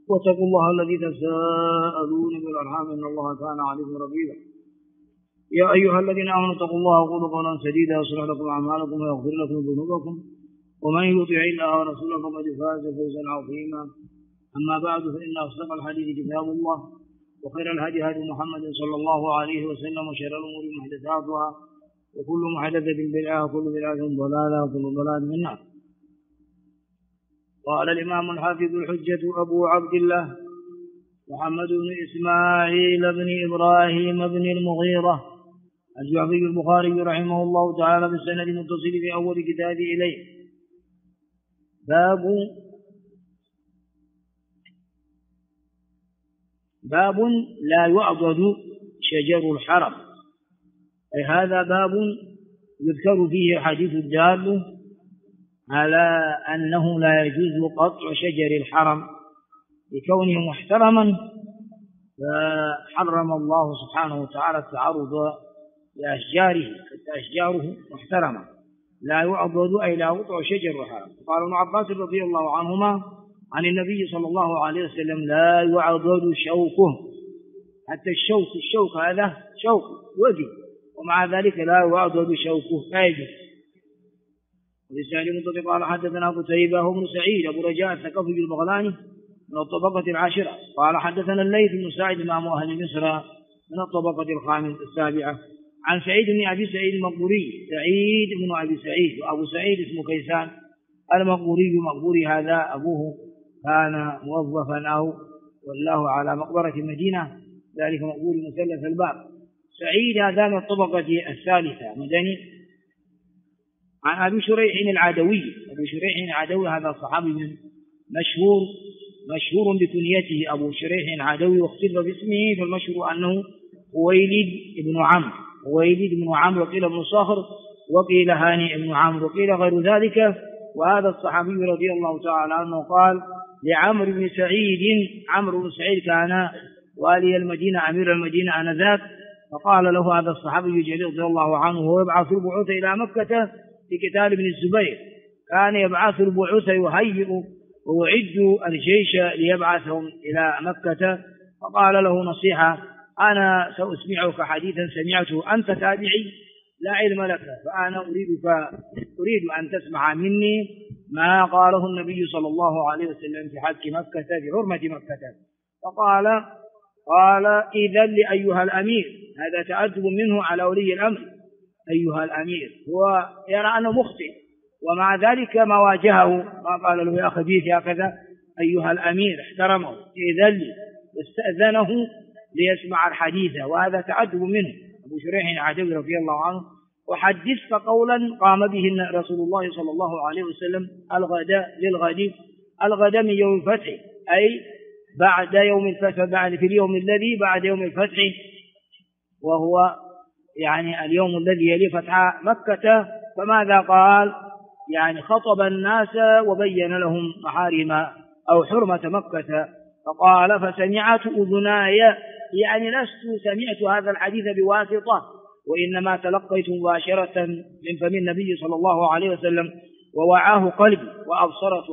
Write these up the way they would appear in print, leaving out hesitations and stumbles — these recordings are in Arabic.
واتقوا الله الذي تساءلون بالأرحام إن الله كان عليكم رقيبا. يا أيها الذين آمنوا اتقوا الله وقولوا قولا سديدا يصلح لكم أعمالكم ويغفر لكم ذنوبكم ومن يطع الله ورسوله فقد فاز فوزا عظيما. أما بعد فإن أصدق الحديث كتاب الله وخير الهدي هدي محمد صلى الله عليه وسلم وشر الأمور محدثاتها وكل محدثة بدعة وكل بدعة ضلالة وكل ضلالة في النار. قال الإمام الحافظ الحجة أبو عبد الله محمد بن إسماعيل بن إبراهيم بن المغيرة الجعفي البخاري رحمه الله تعالى بالسند المتصل في أول كتابه إليه. باب لا يعضد شجر الحرم، أي هذا باب يذكر فيه حديث الدال على أنه لا يجوز قطع شجر الحرم لكونه محترما، فحرم الله سبحانه وتعالى التعرض لأشجاره، أشجاره محترمة لا يعضد أي لا يقطع شجر الحرم. قال ابن عباس رضي الله عنهما عن النبي صلى الله عليه وسلم لا يعضد شوكه، حتى الشوك هذا شوك وجه، ومع ذلك لا يعضد شوكه فاجر. ولسان منطق قال حدثنا قتيبة بن سعيد أبو رجاء الثقفي البغلاني من الطبقة العاشرة قال حدثنا الليث بن سعد إمام أهل مصر من الطبقة السابعة عن سعيد بن أبي سعيد المقبوري، سعيد بن أبي سعيد وأبو سعيد اسمه كيسان المقبوري، مقبوري هذا أبوه كان موظفا أو والله على مقبرة المدينة، ذلك مقبور مثلث الباب. سعيد هذا من الطبقة الثالثة مدني. عن أبي شريح العدوي، أبو شريح العدوي هذا صحابي مشهور بكنيته أبو شريح العدوي، واختلف باسمه، فالمشهور أنه خويلد بن عمرو وقيل ابن صخر وقيل هاني بن عمرو وقيل غير ذلك. وهذا الصحابي رضي الله تعالى عنه قال لعمرو بن سعيد، عمرو بن سعيد كان والي المدينة أمير المدينة آنذاك، فقال له هذا الصحابي الجليل رضي الله عنه وهو يبعث البعوث إلى مكة في قتال ابن الزبير، كان يبعث البعوث يهيئ ويعد الجيش ليبعثهم إلى مكة، فقال له نصيحة: أنا سأسمعك حديثا سمعته، أنت تابعي لا علم لك، فأنا أريد أن تسمع مني ما قاله النبي صلى الله عليه وسلم في حق مكة في حرمة مكة. قال إذن لأيها الأمير، هذا تأدب منه على ولي الأمر، أيها الأمير، هو يرى أنه مخطئ ومع ذلك ما واجهه، ما قال له يا خبيث هكذا، أيها الأمير احترمه، إذن لي، واستأذنه ليسمع الحديث، وهذا تأدب منه أبو شريح العدوي رضي الله عنه. وحدثت قولا قام به رسول الله صلى الله عليه وسلم الغد من يوم الفتح، أي بعد يوم الفتح، في اليوم الذي بعد يوم الفتح، وهو يعني اليوم الذي يلي فتح مكة. فماذا قال؟ يعني خطب الناس وبين لهم محارم أو حرمة مكة، فقال فسمعت أذناي، يعني لست سمعت هذا الحديث بواسطة، وإنما تلقيت مباشرة من فم النبي صلى الله عليه وسلم، ووعاه قلبي وأبصرت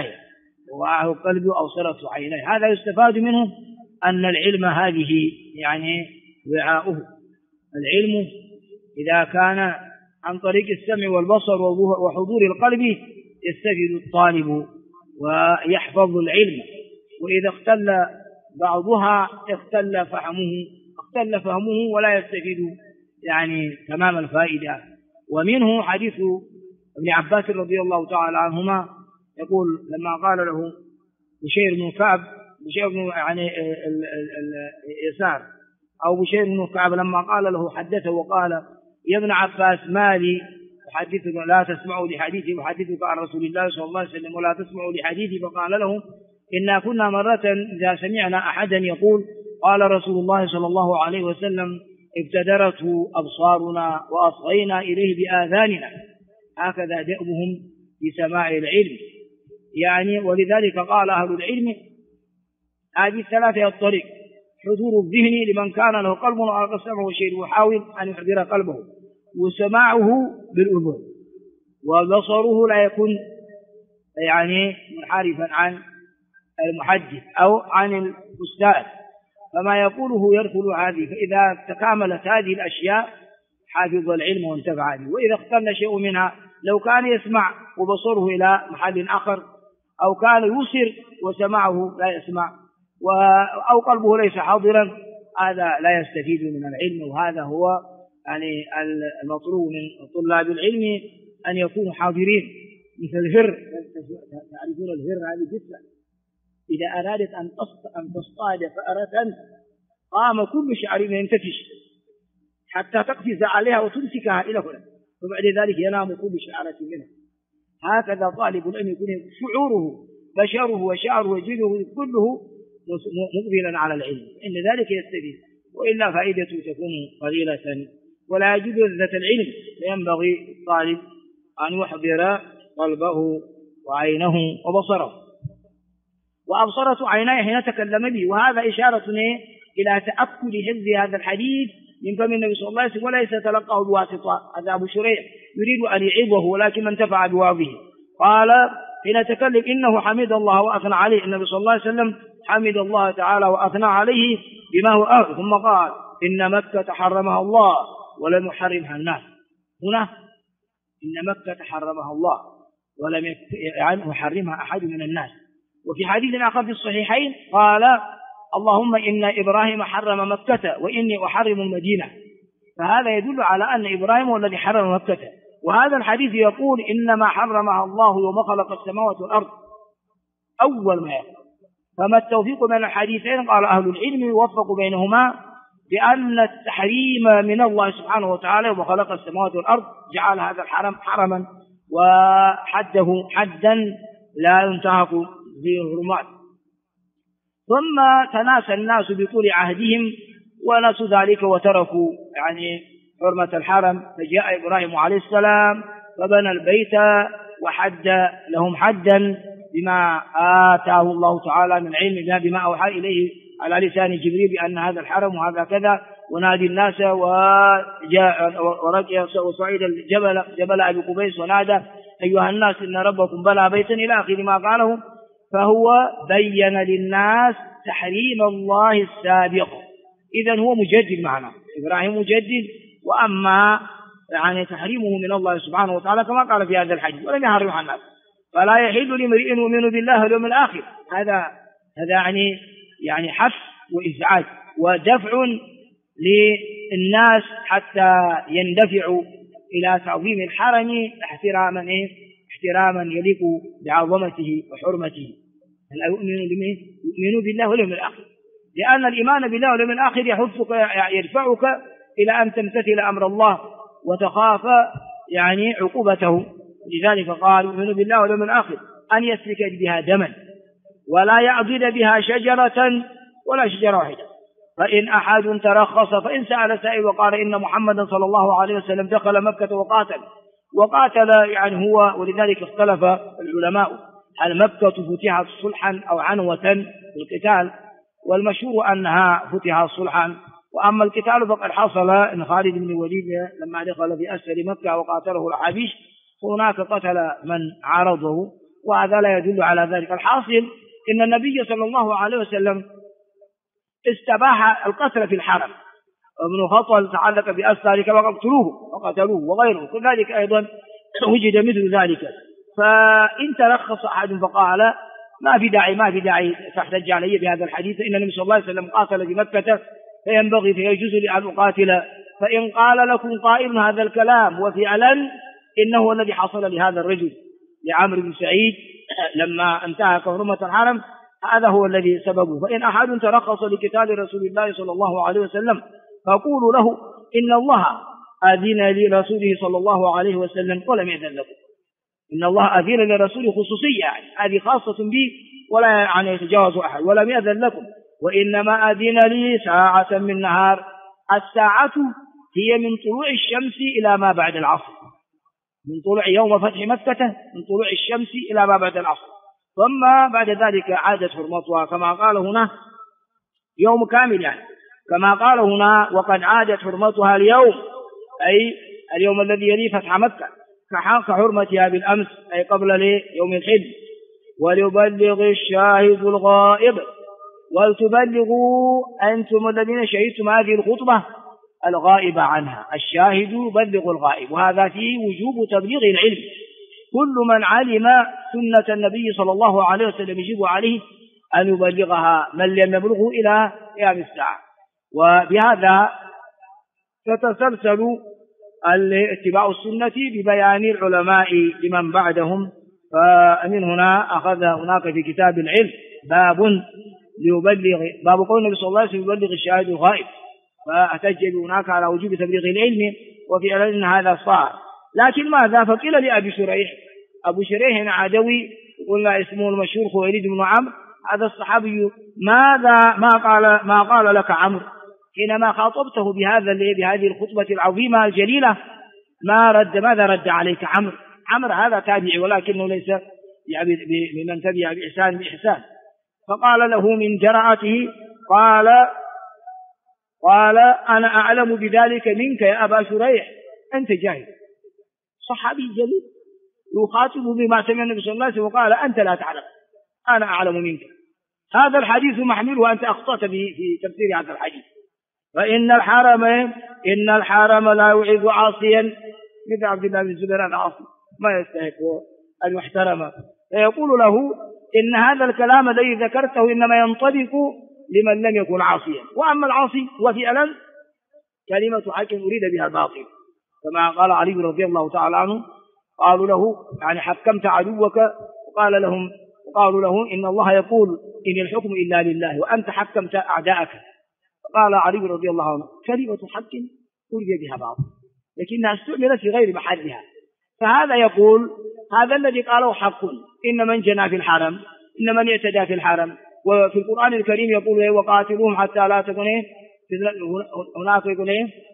عيناي. هذا يستفاد منه أن العلم هذه يعني وعاؤه، العلم إذا كان عن طريق السمع والبصر وحضور القلب يستفيد الطالب ويحفظ العلم، وإذا اختل بعضها اختل فهمه ولا يستفيد يعني تمام الفائدة. ومنه حديث ابن عباس رضي الله تعالى عنهما، يقول لما قال له بشير بن كعب يعني يسار أو بشير بن كعب، لما قال له حدثه وقال يا ابن عباس ما لي أحدثك لا تسمعوا لحديثي أحدثك عن رسول الله صلى الله عليه وسلم ولا تسمعوا لحديثي، فقال له إنا كنا مرة إذا سمعنا أحدا يقول قال رسول الله صلى الله عليه وسلم ابتدرته أبصارنا وأصغينا إليه بآذاننا، هكذا دأبهم بسماع العلم يعني. ولذلك قال أهل العلم هذه الثلاثة الطريق: حضور الذهن لمن كان له قلب وألقى سمعه شيء ويحاول أن يحضر قلبه، وسماعه بالأذن، وبصره لا يكون يعني منحرفا عن المحدث أو عن الأستاذ، فما يقوله يدخل هذه. فإذا تكاملت هذه الأشياء حافظ العلم وانتفع به. وإذا اختل شيء منها، لو كان يسمع وبصره إلى محل آخر، أو كان يبصر وسمعه لا يسمع، أو قلبه ليس حاضرا، هذا لا يستفيد من العلم. وهذا هو يعني المطلوب من طلاب العلم، أن يكونوا حاضرين. مثل الهر، تعرفون الهر هذه جثة، إذا أرادت أن تصطاد فأرة قام كل شعر ينتفش حتى تقفز عليها وتمسكها إلى هنا، وبعد ذلك ينام كل شعرة منها. هكذا طالب العلم يكون شعوره، بشره وشعره وجلده كله مقبلا على العلم، إن ذلك يستفيد. وإلا فائدته تكون قليلة ولا يجد لذة العلم. فينبغي الطالب أن يحضر قلبه وعينه وبصره. وأبصرت عيناه حين تكلم به، وهذا إشارة إلى تأكد حفظ هذا الحديث من فم النبي صلى الله عليه وسلم، وليس تلقاه بواسطة. هذا أبو شريح يريد أن يعظه، ولكن من انتفع بوعظه. قال حين تكلم إنه حمد الله وأثنى عليه، النبي صلى الله عليه وسلم حمد الله تعالى وأثنى عليه بما هو أهل. ثم قال إن مكة حرمها الله ولم يحرمها الناس. هنا إن مكة حرمها الله ولم يحرمها أحد من الناس. وفي حديث آخر في الصحيحين قال اللهم إن إبراهيم حرم مكة وإني أحرم المدينة. فهذا يدل على أن إبراهيم هو الذي حرم مكة. وهذا الحديث يقول إنما حرمها الله يوم خلق السماوات والأرض أول ما يخلق. فما التوفيق بين الحديثين؟ قال أهل العلم يوفق بينهما بأن التحريم من الله سبحانه وتعالى يوم خلق السماوات والأرض جعل هذا الحرم حرما وحده حدا لا ينتهك به الحرمات. ثم تناسى الناس بطول عهدهم ونسوا ذلك وتركوا يعني حرمة الحرم. فجاء إبراهيم عليه السلام فبنى البيت وحد لهم حدا بما آتاه الله تعالى من علم، بما أوحى إليه على لسان جبريل بأن هذا الحرم وهذا كذا، ونادي الناس ورجع وصعيد جبل أبي قبيس ونادى أيها الناس إن ربكم بنى بيتا إلى آخر ما قاله. فهو بين للناس تحريم الله السابق. إذن هو مجدد معنا، إبراهيم مجدد، وأما يعني تحريمه من الله سبحانه وتعالى كما قال في هذا الحديث ولم يحرمها الناس. فلا يحل لامرئ يؤمن بالله واليوم الآخر. هذا يعني حث وإزعاج ودفع للناس حتى يندفعوا إلى تعظيم الحرم احتراما يليق بعظمته وحرمته. لا يؤمن بالله واليوم الآخر، لأن الإيمان بالله واليوم الآخر يحثك يدفعك إلى أن تمتثل أمر الله وتخاف يعني عقوبته. لذلك قال يؤمن بالله واليوم الآخر أن يسفك بها دما ولا يعضد بها شجرة ولا شجرة واحدة. فإن أحد ترخص، فإن سأل سائل وقال إن محمدا صلى الله عليه وسلم دخل مكة وقاتل يعني هو، ولذلك اختلف العلماء هل مكة فتحت صلحا أو عنوة بالقتال، والمشهور أنها فتحت صلحا. وأما القتال فقد حصل إن خالد بن الوليد لما دخل في أسفل مكة وقاتله الحبيش هناك قتل من عارضه، وهذا لا يدل على ذلك. الحاصل إن النبي صلى الله عليه وسلم استباح القتل في الحرم. ابن خطل تعلق بأسفل كما وقتلوه وغيره كذلك أيضا وجد مثل ذلك. فإن ترخص أحد فقال ما في داعي تحتج علي بهذا الحديث، إن النبي صلى الله عليه وسلم قاتل بمكة فيجوز لي أن أقاتل. فإن قال لكم قائل هذا الكلام وفعلا إنه الذي حصل لهذا الرجل لعمرو بن سعيد لما انتهك حرمة الحرم، هذا هو الذي سببه. فإن أحد ترخص لقتال رسول الله صلى الله عليه وسلم فقولوا له إن الله أذن لرسوله صلى الله عليه وسلم ولم يأذن لكم. إن الله أذن لرسوله خصوصية، يعني هذه خاصة به ولا يعني يتجاوز أحد، ولم يأذن لكم. وإنما أذن لي ساعة من نهار. الساعة هي من طلوع الشمس إلى ما بعد العصر، من طلوع يوم فتح مكة من طلوع الشمس إلى ما بعد العصر، ثم بعد ذلك عادت حرمتها كما قال هنا يوم كامل، يعني كما قال هنا وقد عادت حرمتها اليوم، أي اليوم الذي يلي فتح مكة، كحرمتها بالأمس أي قبل يوم الحج. وليبلغ الشاهد الغائب، ولتبلغوا أنتم الذين شهدتم هذه الخطبة الغائب عنها. الشاهد يبلغ الغائب، وهذا فيه وجوب تبليغ العلم. كل من علم سنة النبي صلى الله عليه وسلم يجب عليه أن يبلغها، من لم يبلغه إلى قيام الساعة. وبهذا تتسلسل اتباع السنة ببيان العلماء لمن بعدهم. فمن هنا أخذ هناك في كتاب العلم باب قول النبي صلى الله عليه وسلم يبلغ الشاهد الغائب، فأحتج هناك على وجوب تبليغ العلم، وفي أن هذا صار. لكن ماذا؟ فقيل لأبي شريح، أبو شريح عدوي قلنا اسمه المشهور خويلد بن عمرو، هذا الصحابي، ما قال لك عمرو حينما خاطبته بهذه الخطبة العظيمة الجليلة؟ ماذا رد عليك عمرو هذا تابعي ولكنه ليس بمن تبع بإحسان. فقال له من جرأته قال أنا أعلم بذلك منك يا أبا شريح، أنت جاهل. صحابي جليل يخاطبه بما سمع النبي صلى الله عليه وسلم وقال أنت لا تعلم، أنا أعلم منك. هذا الحديث محمول وأنت أخطأت في تفسير هذا الحديث. فإن الحرم لا يعز عاصيا، مثل عبد الله بن الزبير العاصي ما يستحق أن يحترم، فيقول له إن هذا الكلام الذي ذكرته إنما ينطبق لمن لم يكن عاصيا، وأما العاصي وفعلا كلمة حق أريد بها الباطل، كما قال علي رضي الله تعالى عنه، قالوا له يعني حكمت عدوك، وقالوا له إن الله يقول إن الحكم إلا لله وأنت حكمت أعداءك. قال علي رضي الله عنه كلمة حق أريد بها باطل، لكنها استعملت في غير محلها. فهذا يقول هذا الذي قاله حق، إن من جنى في الحرم، إن من اعتدى في الحرم. وفي القرآن الكريم يقول وقاتلوهم حتى لا تكون هناك يقول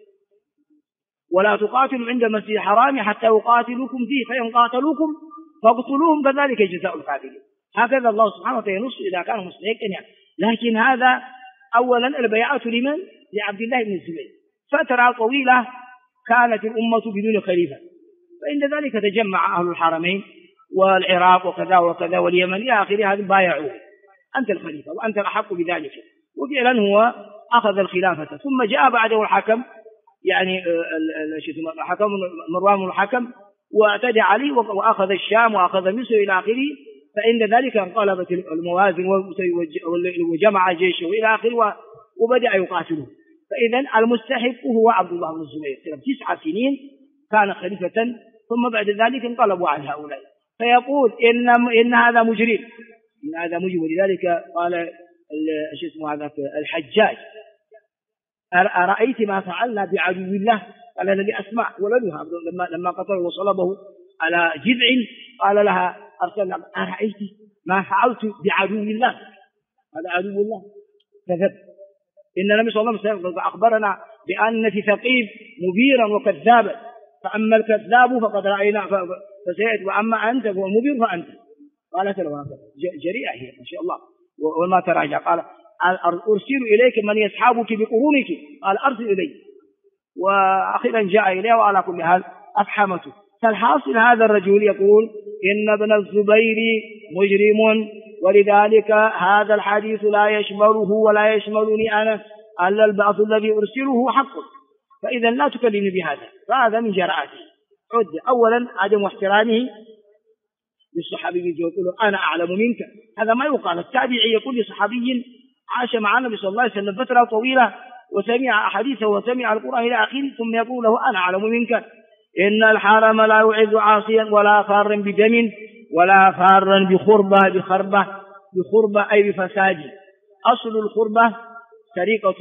ولا تقاتلوا عند المسجد الحرام حتى يقاتلوكم فيه فإن قاتلوكم فاقتلوهم كذلك جزاء الكافرين. هكذا الله سبحانه وتعالى ينص إذا كان مستحقا. لكن هذا أولا البيعة لمن؟ لعبد الله بن الزبير. فترة طويلة كانت الأمة بدون خليفة، فإن ذلك تجمع أهل الحرمين والعراق وكذا وكذا واليمن إلى آخره، هذا بايعوه أنت الخليفة وأنت الأحق بذلك. وفعلا هو أخذ الخلافة، ثم جاء بعده الحكم يعني الحكم مروان الحكم واعتدى عليه وأخذ الشام وأخذ مصر إلى آخره، فإن ذلك انقلبت الموازن وجمع جيشه إلى آخره وبدأ يقاتله. فإذا المستحق هو عبد الله بن الزبير، 9 سنين كان خليفة، ثم بعد ذلك انقلبوا عن هؤلاء. فيقول إن هذا مجرم، ولذلك قال هذا الحجاج أرأيت ما فعلنا بعدو الله؟ قال الذي أسمع ولدها لما قتله وصلبه على جذع، قال لها أرسلنا أرأيت ما فعلت بعدو الله؟ هذا عدو الله كذب. إن النبي صلى الله عليه وسلم أخبرنا بأن في ثقيف مبيرا وكذابا، فأما الكذاب فقد رأينا فسيأتي، وأما أنت هو مبير فأنت. قالت له هكذا جريئة هي ما شاء الله وما تراجع. قال أرسل إليك من يسحبك بقرونك، قال أرسل إلي، وأخيرا جاء إليه وعلى كل حال أفحمته. فالحاصل هذا الرجل يقول إن ابن الزبير مجرم، ولذلك هذا الحديث لا يشمله ولا يشملني أنا، ألا البعث الذي أرسله حق. فإذا لا تكلمني بهذا، فهذا من جرأته. أولا عدم احترامه للصحابي، يقول أنا أعلم منك، هذا ما يقال. التابعي يقول لصحابي عاش مع النبي صلى الله عليه وسلم فترة طويلة وسمع أحاديثه وسمع القرآن إلى آخره، ثم يقول له أنا أعلم منك. إن الحرم لا يعز عاصيا ولا فارا بدم ولا فارا بخربة أي بفساد. أصل الخربة سرقة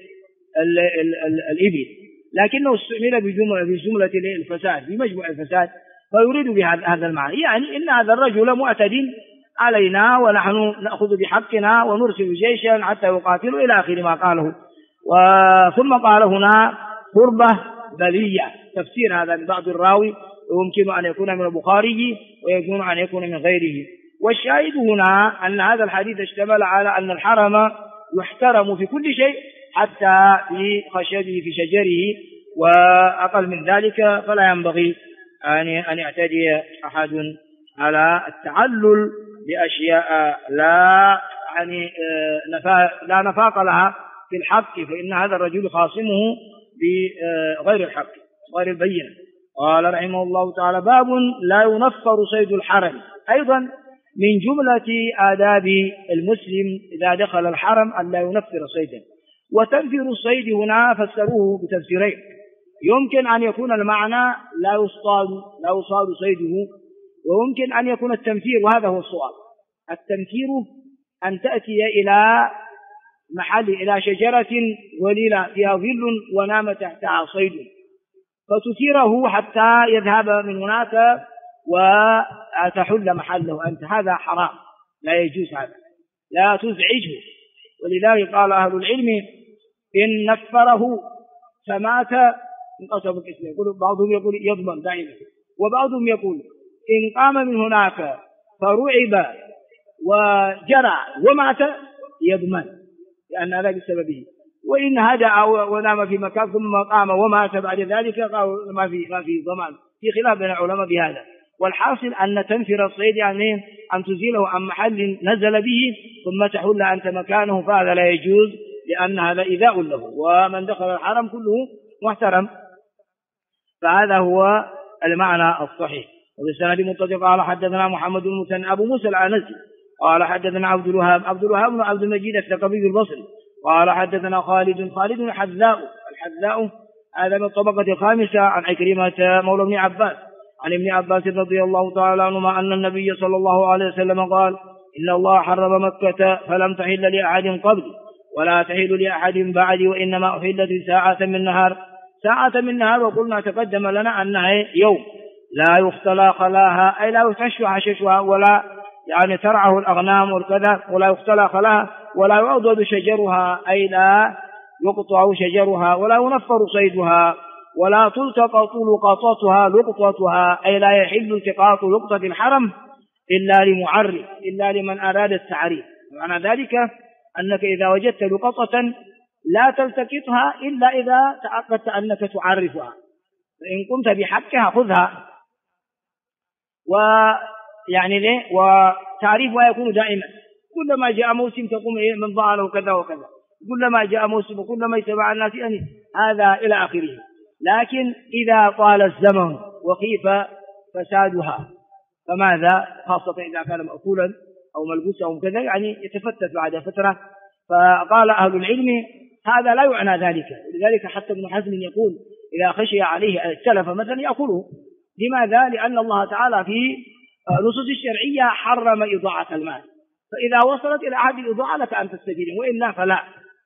الإبل، لكنه استعمل بجملة الفساد، بمجموع الفساد، فيريد بهذا المعنى، يعني إن هذا الرجل معتد علينا ونحن نأخذ بحقنا ونرسل جيشا حتى يقاتلوا إلى آخر ما قاله. ثم قال هنا خربة بلية، تفسير هذا من بعض الراوي، ويمكن أن يكون من البخاري ويكون أن يكون من غيره. والشاهد هنا أن هذا الحديث اشتمل على أن الحرم يحترم في كل شيء حتى في خشبه في شجره، وأقل من ذلك فلا ينبغي أن يعتدي أحد على التعلل بأشياء لا يعني لا نفاق لها في الحق، فإن هذا الرجل خاصمه بغير الحق غير البينة. قال رحمه الله تعالى: باب لا ينفر صيد الحرم. أيضا من جملة آداب المسلم إذا دخل الحرم أن لا ينفر صيدا. وتنفير الصيد هنا فسروه بتفسيرين: يمكن أن يكون المعنى لا يصاد صيده، ويمكن أن يكون التنفير، وهذا هو الصواب. التنفير أن تأتي إلى محل، إلى شجرة وليلة فيها ظل ونام تحتها صيد، فتثيره حتى يذهب من هناك وتحل محله أنت. هذا حرام، لا يجوز، هذا لا تزعجه. ولذلك قال أهل العلم: إن نفره فمات انقسم القسم. بعضهم يقول يضمن دائما، وبعضهم يقول إن قام من هناك فرعب وجرع ومات يضمن، لأن هذا بسببه. وإن هدأ ونام في مكان ثم قام ومات بعد ذلك ما في ضمان، في خلاف بين العلماء بهذا. والحاصل أن تنفر الصيد يعني أن تزيله عن محل نزل به ثم تحل أنت مكانه، فهذا لا يجوز، لأن هذا إيذاء له، ومن دخل الحرم كله محترم. فهذا هو المعنى الصحيح. وبالسند متصل قال حدثنا محمد بن المثنى أبو موسى العنزي قال حدثنا عبد الوهاب بن عبد المجيد الثقفي البصري قال حدثنا خالد الحذاء هذا من الطبقة الخامسة عن عكرمة مولى ابن عباس عن ابن عباس رضي الله تعالى عنهما أن النبي صلى الله عليه وسلم قال: إن الله حرم مكة فلم تحل لأحد قبل ولا تحل لأحد بعد، وإنما أحلت ساعة من نهار. وقلنا تقدم لنا أنها يوم لا يختلى خلاها، أي لا يفتش حششها ولا يعني ترعه الأغنام والكذا، ولا يختلى خلاها ولا يعضد شجرها، أي لا يقطع شجرها، ولا ينفر صيدها، ولا تلتقط لقطتها، أي لا يحل التقاط لقطة الحرم إلا لمعرف، إلا لمن أراد التعريف. معنى ذلك أنك إذا وجدت لقطة لا تلتقطها إلا إذا تأكدت أنك تعرفها، فإن قمت بحقها خذها. ويعني وتعريفها يكون دائما، كلما جاء موسم تقوم من ضاع كذا وكذا، كلما جاء موسم وكلما يتبع الناس، يعني هذا إلى آخره. لكن إذا طال الزمن وخيف فسادها فماذا؟ خاصة إذا كان مأكولا أو ملبوسا أو كذا، يعني يتفتت بعد فترة. فقال أهل العلم هذا لا يعنى ذلك. لذلك حتى ابن حزم يقول إذا خشي عليه التلف مثلا يأكله. لماذا؟ لأن الله تعالى في نصوص الشرعية حرم إضاعة المال، فإذا وصلت إلى أحد الإضاعة لك أن تستفيد، وإلا فلا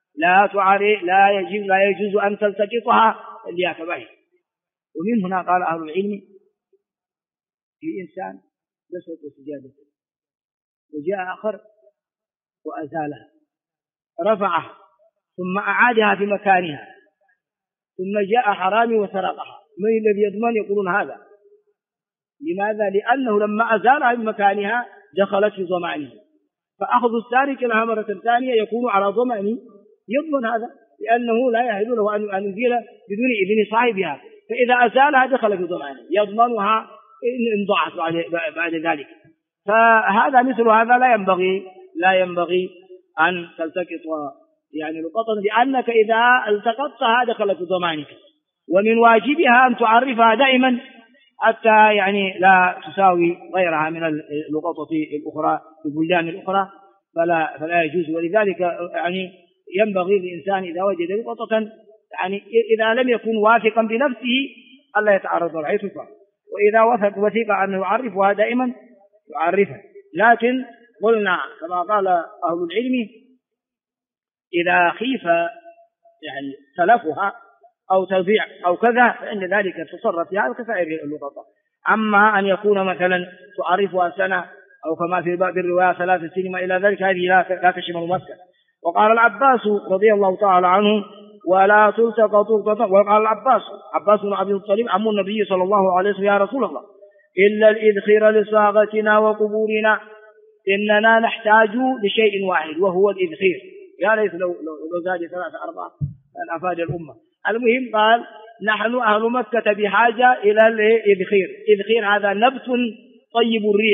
لا يجوز أن تلتقطها اللي كباهي. ومن هنا قال أهل العلم: في إنسان دست سجادة وجاء آخر وأزالها، رفعها ثم أعادها في مكانها، ثم جاء حرامي وسرقها، من الذي يضمن؟ يقولون هذا. لماذا؟ لأنه لما أزالها من مكانها دخلت في ضمانه، فأخذ السارق لها مرة ثانية يكون على ضمانه، يضمن هذا، لأنه لا يحل له أن يزيل بدون إذن صاحبها، فإذا أزالها دخل في ضمانه يضمنها إن ضاعت بعد ذلك. فهذا مثل هذا لا ينبغي أن تلتقط يعني لقطة، لأنك إذا التقطتها دخلت في ضمانك. ومن واجبها أن تعرفها دائما حتى يعني لا تساوي غيرها من اللقطة الأخرى في البلدان الأخرى، فلا يجوز. ولذلك يعني ينبغي للإنسان إذا وجد لقطة، يعني إذا لم يكن واثقا بنفسه ألا يتعرض لها يتركها، وإذا وثق أنه يعرفها دائما يعرفها. لكن قلنا كما قال أهل العلم: إذا خيف يعني تلفها أو تضيع أو كذا فإن ذلك تصرف فيها كسائر اللقطة. أما أن يكون مثلا تعرفها سنة أو كما في باب الرواية 3 سنين إلى ذلك، هذه لا تشمل مكة. وقال العباس رضي الله تعالى عنه: ولا تلتقط لقطة. وقال عباس بن عبد المطلب عم النبي صلى الله عليه وسلم: يا رسول الله، إلا الإذخير لصاغتنا وقبورنا، إننا نحتاج لشيء واحد وهو الإذخير. يا ليت لو زاد 3 4 أفاد الأمة. المهم قال: نحن أهل مكة بحاجة إلى الإذخير. إذخير هذا نبت طيب الريح،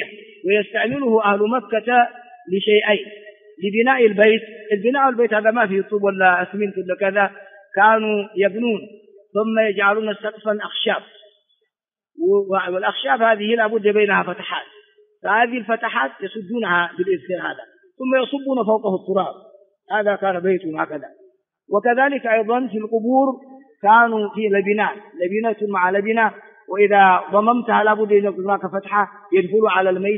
ويستعمله أهل مكة لشيئين: لبناء البيت. البيت هذا ما فيه طوب ولا أسمنت ولا كذا، كانوا يبنون ثم يجعلون سقفا أخشاب، والأخشاب هذه لابد بينها فتحات، فهذه الفتحات يسدونها بالإذخير هذا، ثم يصبون فوقه التراب. هذا كان بيتهم هكذا. وكذلك أيضا في القبور كانوا في لبنة مع لبنة، وإذا ضممتها لابد أن يكون هناك فتحة يدخل على الميت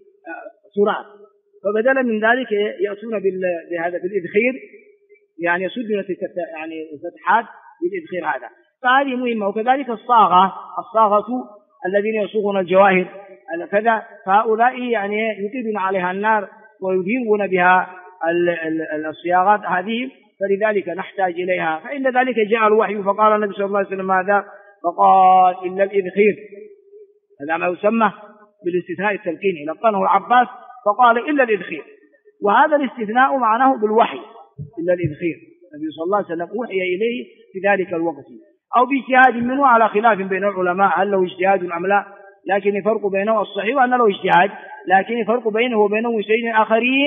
تراب، فبدلا من ذلك يأتون بهذا بالإذخير، يعني يسدون يعني الفتحات بالإذخير هذا، فهذه مهمة. وكذلك الصاغة الذين يصوغون الجواهر كذا، فهؤلاء يعني يقيدون عليها النار ويذيبون بها الصياغات هذه، فلذلك نحتاج إليها. فإن ذلك جاء الوحي فقال النبي صلى الله عليه وسلم ماذا؟ فقال إلا الإذخير، هذا ما يسمى بالاستثناء التلقيني، لقنه العباس فقال إلا الإذخير، وهذا الاستثناء معناه بالوحي. إلا الإذخير النبي صلى الله عليه وسلم أوحي إليه في ذلك الوقت، أو باجتهاد منه، على خلاف بين العلماء هل له اجتهاد أم لا، لكن الفرق بينه الصحيح أن له اجتهاد، لكن الفرق بينه وبين شيئين آخرين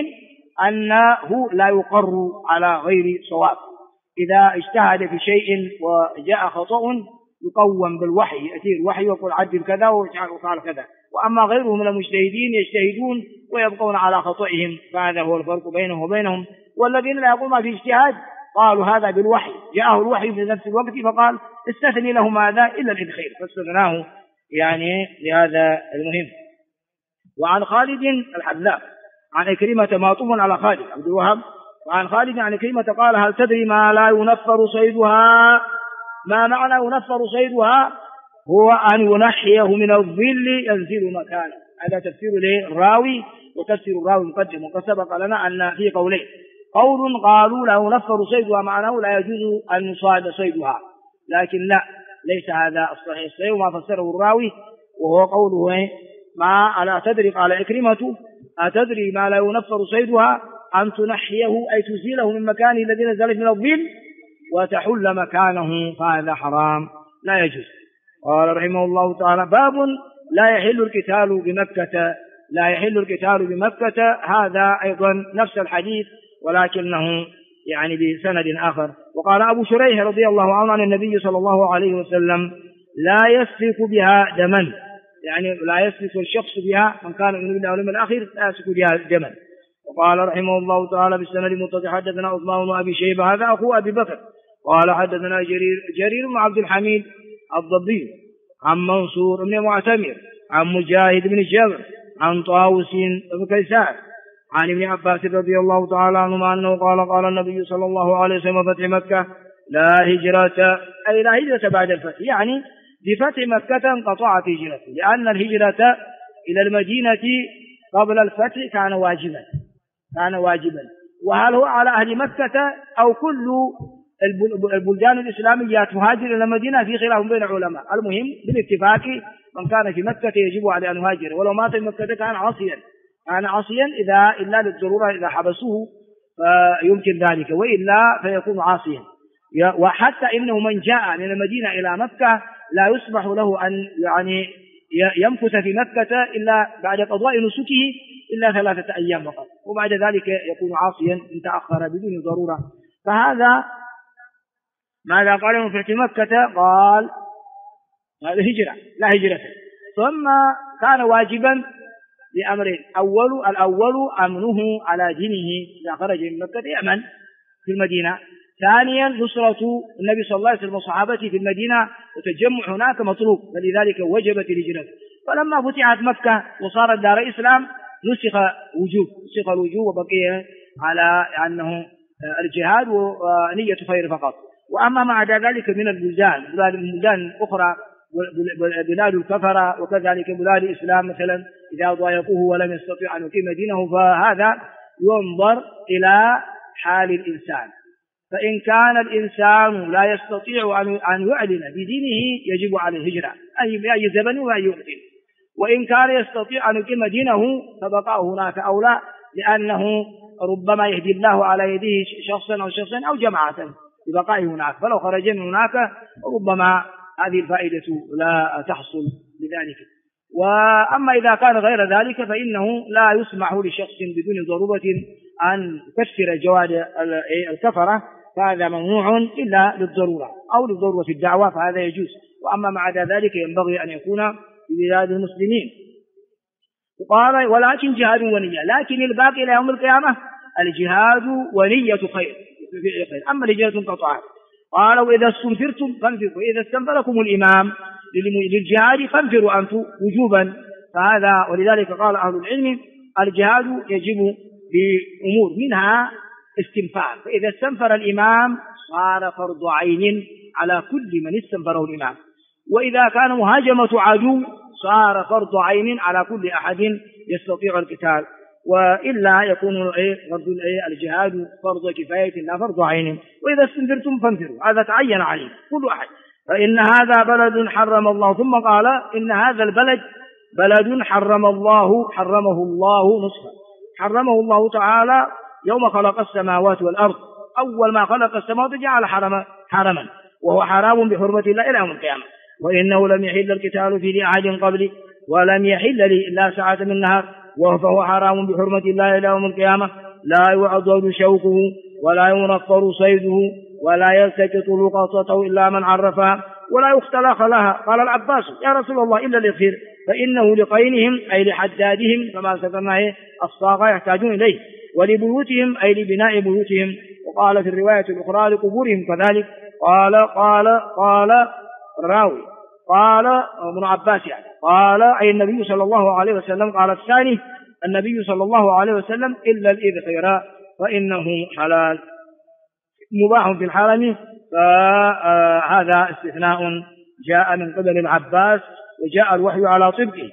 أنه لا يقر على غير صواب. إذا اجتهد في شيء وجاء خطأ يقوم بالوحي، يأتي الوحي ويقول عدل كذا وفعل كذا. وأما غيرهم من المجتهدين يجتهدون ويبقون على خطئهم، فهذا هو الفرق بينه وبينهم. والذين لا يقومون في اجتهاد قالوا هذا بالوحي، جاءه الوحي في نفس الوقت فقال استثني له ماذا؟ إلا الإذخير، فاستثناه يعني لهذا المهم. وعن خالد الحذاء عن عكرمة معطوف على خالد عبد الوهاب، وعن خالد عن عكرمة قال هل تدري ما لا ينفر صيدها؟ ما معنى ينفر صيدها؟ هو أن ينحيه من الظل ينزل مكانه. هذا تفسير للراوي، وتفسير الراوي مقدم، وقد سبق لنا أن في قولين: قول قالوا لا ينفر صيدها معناه لا يجوز أن يصاد صيدها، لكن لا، ليس هذا الصحيح. الصحيح ما فسره الراوي وهو قوله ما ألا تدري، قال عكرمة أتدري ما لا ينفر صيدها؟ أن تنحيه أي تزيله من مكانه الذي نزلت من الظل وتحل مكانه، فهذا حرام لا يجوز. قال رحمه الله تعالى: باب لا يحل القتال بمكة. لا يحل القتال بمكة، هذا أيضا نفس الحديث ولكنه يعني بسند آخر. وقال أبو شريح رضي الله عنه عن النبي صلى الله عليه وسلم: لا يسفك بها دما، يعني لا يسفك الشخص بها، من كان من بالله واليوم الآخر لا يسفك بها دما. وقال رحمه الله تعالى بالسند المتصل: حدثنا عثمان بن أبي شيبة هذا أخو أبي بكر قال حدثنا جرير بن عبد الحميد الضبي عن منصور بن معتمر عن مجاهد بن جبر عن طاووس بن كيسان عن ابن عباس رضي الله تعالى عنهما أنه قال: قال النبي صلى الله عليه وسلم: فتح مكة لا هجرة، أي لا هجرة بعد الفتح، يعني بفتح مكة انقطعت هجرته، لأن الهجرة إلى المدينة قبل الفتح كان واجبا. وهل هو على أهل مكة أو كل البلدان الإسلامية تهاجر إلى المدينة؟ في خلاف بين العلماء. المهم بالاتفاق من كان في مكة يجب عليه أن يهاجر، ولو مات في مكة كان عاصيا إلا للضرورة، إذا حبسوه فيمكن ذلك، وإلا فيكون عاصيا. وحتى إنه من جاء من المدينة إلى مكة لا يسمح له أن يعني يمكث في مكة إلا بعد قضاء نسكه إلا 3 أيام فقط، وبعد ذلك يكون عاصيا إن تأخر بدون ضرورة. فهذا ماذا قال في مكة؟ قال هذا هجرة لا هجرة. ثم كان واجبا لأمرين: الأول أمنه على دينه، إذا خرج من مكة يأمن في المدينة. ثانيا نصرة النبي صلى الله عليه وسلم وصحابته في المدينة، وتجمع هناك مطلوب، فلذلك وجبت الهجرة. فلما فتحت مكة وصارت دار إسلام نسخ الوجوب وبقي على أنه الجهاد ونية خير فقط. وأما مع ذلك من البلدان الأخرى، بلاد الكفرة وكذلك بلاد الإسلام مثلا، إذا ضايقوه ولم يستطيع أن يقيم دينه، فهذا ينظر إلى حال الإنسان. فإن كان الإنسان لا يستطيع أن يعلن بدينه يجب عليه الهجرة، أي بأي زمن وأي وقت. وإن كان يستطيع أن يقيم دينه فبقاه هناك أولى، لأنه ربما يهدي الله على يديه شخصا أو جماعة ببقائه هناك، فلو خرج من هناك ربما هذه الفائدة لا تحصل لذلك. وأما إذا كان غير ذلك فإنه لا يسمح لشخص بدون ضرورة أن يكفر جواد الكفرة، فهذا ممنوع إلا للضرورة أو لضرورة الدعوة، فهذا يجوز. وأما مع ذلك ينبغي أن يكون في بلاد المسلمين. وقال ولكن جهاد ونية، لكن الباقي إلى يوم القيامة الجهاد ونية خير. أما الهجرة انقطعت. قال وإذا استنفرتم فانفروا، وإذا استنفركم الإمام للجهاد فانفروا أنتم وجوبا. فهذا ولذلك قال أهل العلم الجهاد يجب بأمور منها استنفار، فإذا استنفر الإمام صار فرض عين على كل من استنفره الإمام، وإذا كان مهاجمة عدو صار فرض عين على كل أحد يستطيع القتال، وإلا يكون رد الجهاد فرض كفاية لا فرض عين. وإذا استنفرتم فانفروا، هذا تعين عليه كل أحد. فإن هذا بلد حرم الله، ثم قال إن هذا البلد بلد حرمه الله نصفا، حرمه الله تعالى يوم خلق السماوات والأرض. أول ما خلق السماوات جعل حرما، وهو حرام بحرمة الله إلى يوم القيامة. وإنه لم يحل القتال في أحد قبلي ولم يحل لي إلا ساعة من نهار، فهو حرام بحرمة الله إلى يوم القيامة. لا يعضد شوكه ولا ينفر صيده ولا يلتقط لقطته إلا من عرفها ولا يختلق لها. قال العباس يا رسول الله إلا الإخير، فإنه لقينهم أي لحدادهم كما ذكرنا الصاغة يحتاجون إليه، ولبيوتهم أي لبناء بيوتهم. وقال في الرواية الأخرى لقبورهم كذلك. قال الراوي قال ابن عباس يعني قال أي النبي صلى الله عليه وسلم. قال الثاني النبي صلى الله عليه وسلم إلا الإذخير فإنه حلال مباح في الحرم. فهذا استثناء جاء من قبل العباس وجاء الوحي على طبقه.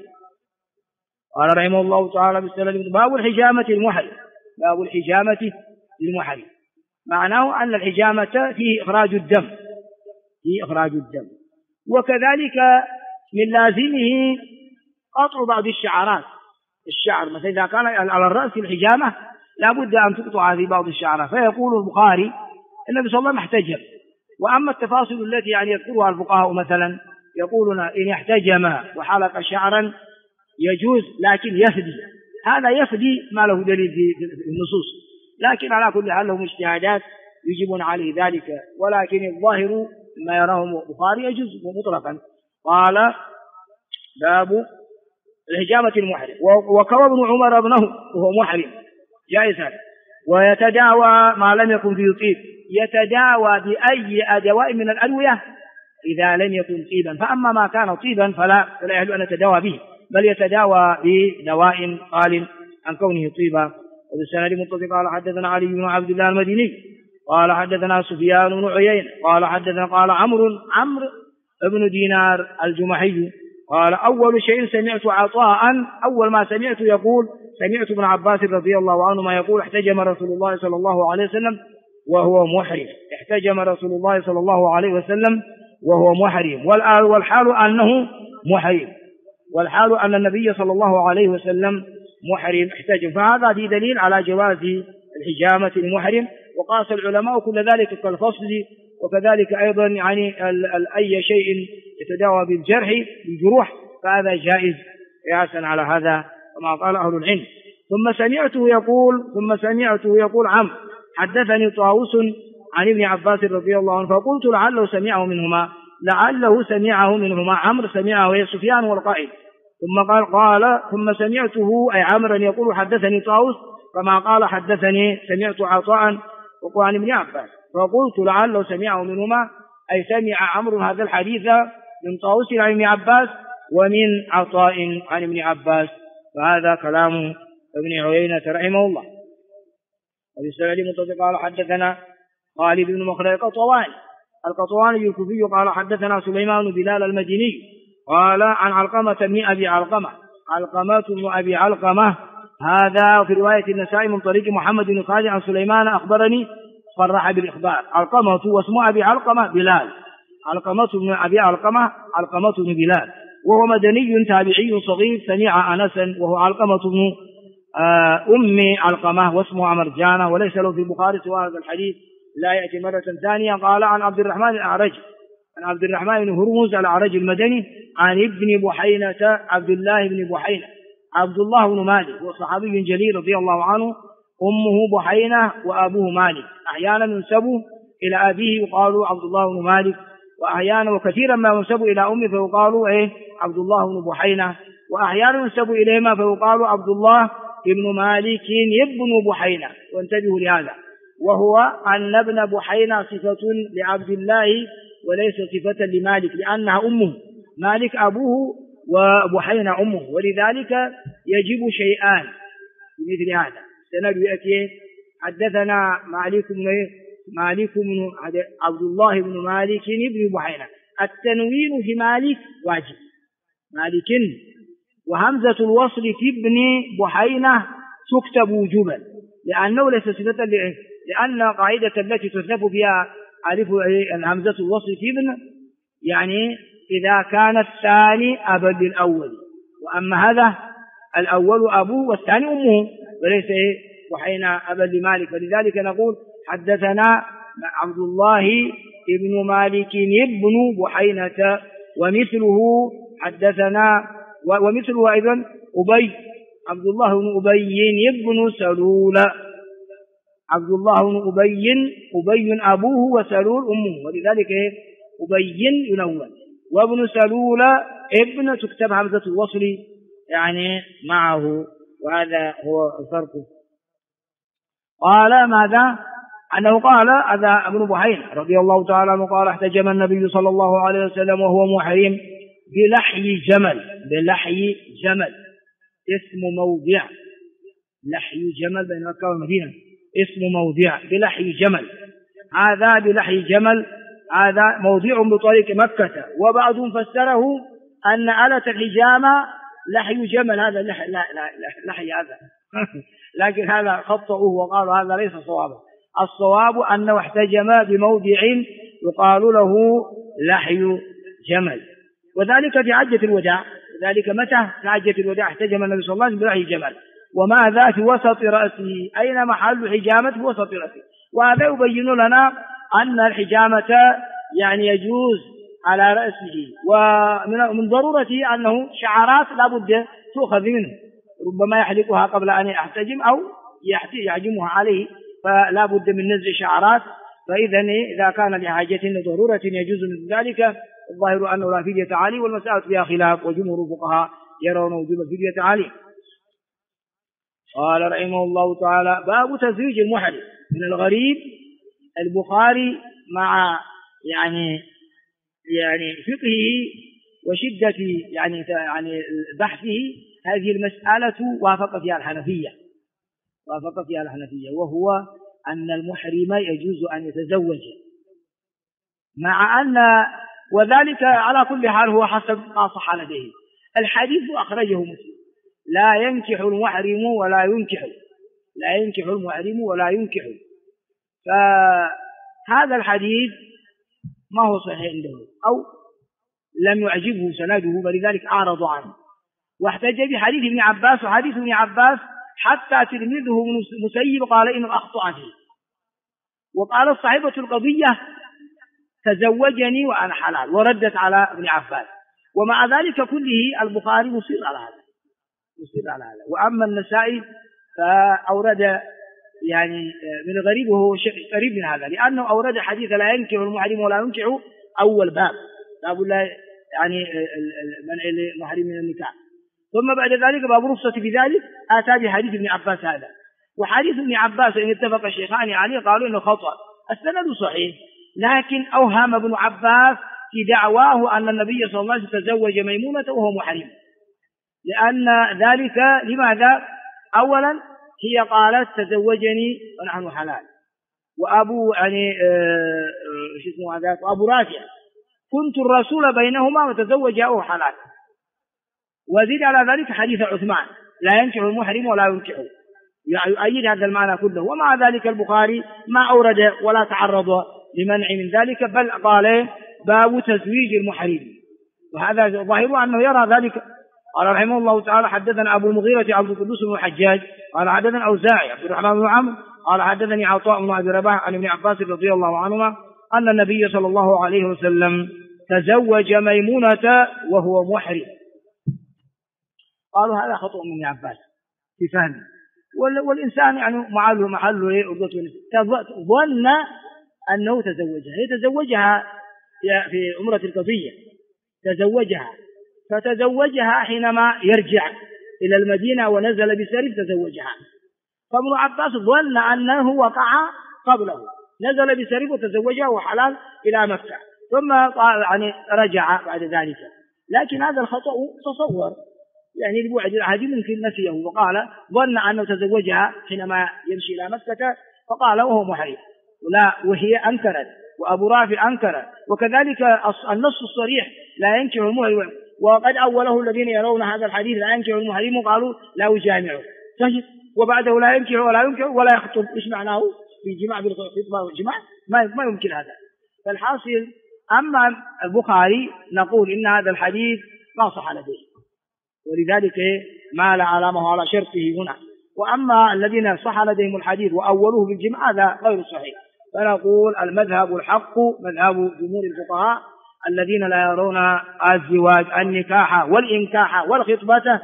قال رحمه الله تعالى باب الحجامة المحرم. باب الحجامة المحرم معناه أن الحجامة فيه إخراج الدم، وكذلك من لازمه قطع بعض الشعر مثلا إذا كان على الرأس الحجامة لا بد أن تقطع هذه بعض الشعرات. فيقول البخاري النبي صلى الله عليه وسلم احتجم. وأما التفاصيل التي يذكرها الفقهاء مثلا يقولون إن احتجم وحلق شعرا يجوز، لكن يفدي، هذا يفدي ما له دليل في النصوص، لكن على كل حال لهم اجتهادات يجبون عليه ذلك، ولكن الظاهر ما يراه البخاري يجوز مطلقا. قال باب الحجامة المحرم. وكوى ابن عمر ابنه وهو محرم جائز هذا، ويتداوى ما لم يكن فيه طيب، يتداوى بأي دواء من الأدوية إذا لم يكن طيبا، فأما ما كان طيبا فلا يحل أن يتداوى به، بل يتداوى بدواء قال عن كونه طيبا. وبالسند متصل قال حدثنا علي بن عبد الله المديني قال حدثنا سفيان بن عيينة قال حدثنا قال عمرو بن دينار الجمحي قال أول شيء سمعت عطاء، أول ما سمعت يقول سمعت ابن عباس رضي الله عنهما يقول احتجم رسول الله صلى الله عليه وسلم وهو محرم، احتجم رسول الله صلى الله عليه وسلم وهو محرم، والحال أنه محرم، والحال أن النبي صلى الله عليه وسلم محرم احتجم. فهذا في دليل على جواز الحجامة المحرم. وقاس العلماء كل ذلك كالفصل، وكذلك أيضا يعني أي شيء يتداوى بالجروح فهذا جائز قياسا على هذا كما قال أهل العلم. ثم سمعته يقول عم حدثني طاووس عن ابن عباس رضي الله عنه، فقلت لعله سمعه منهما عمرو سمعه سفيان والقائد. ثم سمعته أي عمرا يقول حدثني طاووس كما قال حدثني سمعت عطاء وقال عن ابن عباس، فقلت لعله سمعه منهما أي سمع عمرو هذا الحديث من طاووس عن ابن عباس ومن عطاء عن ابن عباس. فهذا كلام ابن عيينة رحمه الله. وبالسند متصل قال حدثنا خالد بن مخلد القطواني الكوفي قال حدثنا سليمان بلال المديني قال عن علقمة بن أبي علقمة هذا في رواية النسائي من طريق محمد بن خالد عن سليمان أخبرني صرح بالإخبار. علقمة واسم أبي علقمة بلال، علقمة بن أبي علقمة بن بلال، وهو مدني تابعي صغير سمع أنسا، وهو علقمة بن أم علقمة واسمه مرجانة، وليس له في البخاري سوى هذا الحديث لا يأتي مرة ثانية. قال عن عبد الرحمن الأعرج عن عبد الرحمن بن هرمز الأعرج المدني عن ابن بحينة عبد الله بن بحينة عبد الله بن مالك وصحابي جليل رضي الله عنه، أمه بحينة وأبوه مالك. أحيانا ينسب إلى أبيه يقال عبد الله بن مالك، وأحيانا وكثيرا ما ينسب إلى أمه فيقال عبد الله بن بحينة، وأحيانا ينسب إليهما فيقال عبد الله بن مالك ابن بحينة. وانتبهوا لهذا، وهو أن ابن بحينة صفة لعبد الله وليس صفة لمالك، لأنها أمه، مالك أبوه وبحينة أمه، ولذلك يجب شيئان مثل هذا. سند يأتي حدثنا مالك بن عبد الله بن مالك بن بحينة، التنوين في مالك واجب، مالك، وهمزة الوصل في ابن بحينة تكتب وجوبا، لأنه ليس صفة لأن قاعدة التي تثبت فيها ألف همزة الوصل في ابن يعني إذا كان الثاني أبا للأول، وأما هذا الأول أبوه والثاني أمه، وليس بحينة أبا لمالك. ولذلك نقول حدثنا عبد الله ابن مالك ابن بحينة، ومثله حدثنا ومثله أيضا أبي عبد الله بن أبي ابن سلول، عبد الله بن أبي أبوه وسلول أمه، ولذلك أبي ينون، وابن سلول ابن تكتب همزة الوصل يعني معه، وهذا هو الفرق. قال ماذا؟ أنه قال هذا ابن بحينة رضي الله تعالى عنه قال احتجم النبي صلى الله عليه وسلم وهو محرم بلحي جمل اسم موضع، لحي جمل بين مكة والمدينة اسم موضع بلحي جمل، هذا بلحي جمل هذا موضع بطريق مكة، وبعضهم فسره أن آلة الحجامة لحي جمل، هذا لحي هذا لكن هذا خطأوه وقالوا هذا ليس صوابا، الصواب أنه احتجم بموضع يقال له لحي جمل، وذلك في حجة الوداع. ذلك متى؟ في حجة الوداع احتجم النبي صلى الله عليه وسلم بلحي جمل، وماذا في وسط رأسه، أين محل حجامة؟ في وسط رأسه، وهذا يبين لنا أن الحجامة يعني يجوز على رأسه، ومن ضرورته أنه شعرات لا بد تؤخذ منه، ربما يحلقها قبل أن يحتجم أو يحجمها عليه، فلا بد من نزع شعرات، فإذا إذا كان لحاجة لضرورة يجوز من ذلك. الظاهر أنه لا فدية عليه، والمسألة فيها خلاف، وجمهور الفقهاء يرون وجوب الفدية عليه. قال رحمه الله تعالى باب تزويج المحرم. من الغريب البخاري مع يعني فقهه وشدة يعني بحثه هذه المسألة وافق فيها الحنفية، وهو أن المحرم يجوز أن يتزوج، مع أن وذلك على كل حال هو حسب ما صح لديه. الحديث أخرجه مسلم لا ينكح المحرم ولا ينكح، فهذا الحديث ما هو صحيح عنده أو لم يعجبه سنده، فلذلك أعرض عنه، واحتج بحديث ابن عباس، وحديث ابن عباس حتى تلميذه مسيب قال إنه أخطأ فيه، وقال صاحبة القضية تزوجني وأنا حلال، وردت على ابن عباس، ومع ذلك كله البخاري مصر على هذا. وأما النسائي فأورد يعني من الغريب وهو قريب من هذا، لأنه أورد حديث لا ينكح المحرم ولا ينكح أول باب لا يعني منع المحرم من النكاح، ثم بعد ذلك باب رخصة بذلك آتى بحديث ابن عباس هذا. وحديث ابن عباس إن اتفق الشيخان عليه قالوا إنه خطأ، السند صحيح، لكن أوهم ابن عباس في دعواه أن النبي صلى الله عليه وسلم تزوج ميمونة وهو محرم، لأن ذلك لماذا؟ أولا هي قالت تزوجني ونحن حلال، وأبو أبو رافع كنت الرسول بينهما وتزوج أو حلال، وزيد على ذلك حديث عثمان لا ينكح المحرم ولا ينكح، يؤيد هذا المعنى كله. ومع ذلك البخاري ما أورد ولا تعرض لمنع من ذلك، بل قال باب تزويج المحرم، وهذا ظاهر أنه يرى ذلك. قال رحمه الله تعالى حدثنا أبو المغيرة عبد القدوس بن الحجاج قال حدثنا أوزاعي عبد الرحمن بن عمرو قال حدثني عطاء بن أبي رباح عن ابن عباس رضي الله عنهما أن النبي صلى الله عليه وسلم تزوج ميمونة وهو محرم. قالوا هذا خطأ من ابن عباس في فهمه، والإنسان يعني محله ظن أنه تزوجها في عمرة القضية، فتزوجها حينما يرجع إلى المدينة ونزل بسرف تزوجها، فابن عباس ظن أنه وقع قبله، نزل بسرف وتزوجها وحلال إلى مكة، ثم يعني رجع بعد ذلك. لكن هذا الخطأ تصور يعني لبعد العهد ممكن نسيه، وقال ظن أنه تزوجها حينما يمشي إلى مكة فقال وهو محرم، وهي أنكرت وأبو رافع أنكر، وكذلك النص الصريح لا ينكح المحرم، وقد أوله الذين يرون هذا الحديث لا ينكح المحرم قالوا لا يجامعه، طيب وبعده لا ينكح ولا ينكح ولا يخطب، إيش معناه في جماع بالخطبة والجماع؟ ما يمكن هذا. فالحاصل أما البخاري نقول إن هذا الحديث ما صح لديه، ولذلك ما لا علامه على شرطه هنا. وأما الذين صح لديهم الحديث وأولوه بالجمع هذا غير صحيح. فنقول المذهب الحق مذهب جمهور الفقهاء الذين لا يرون الزواج النكاح والإنكاح والخطبة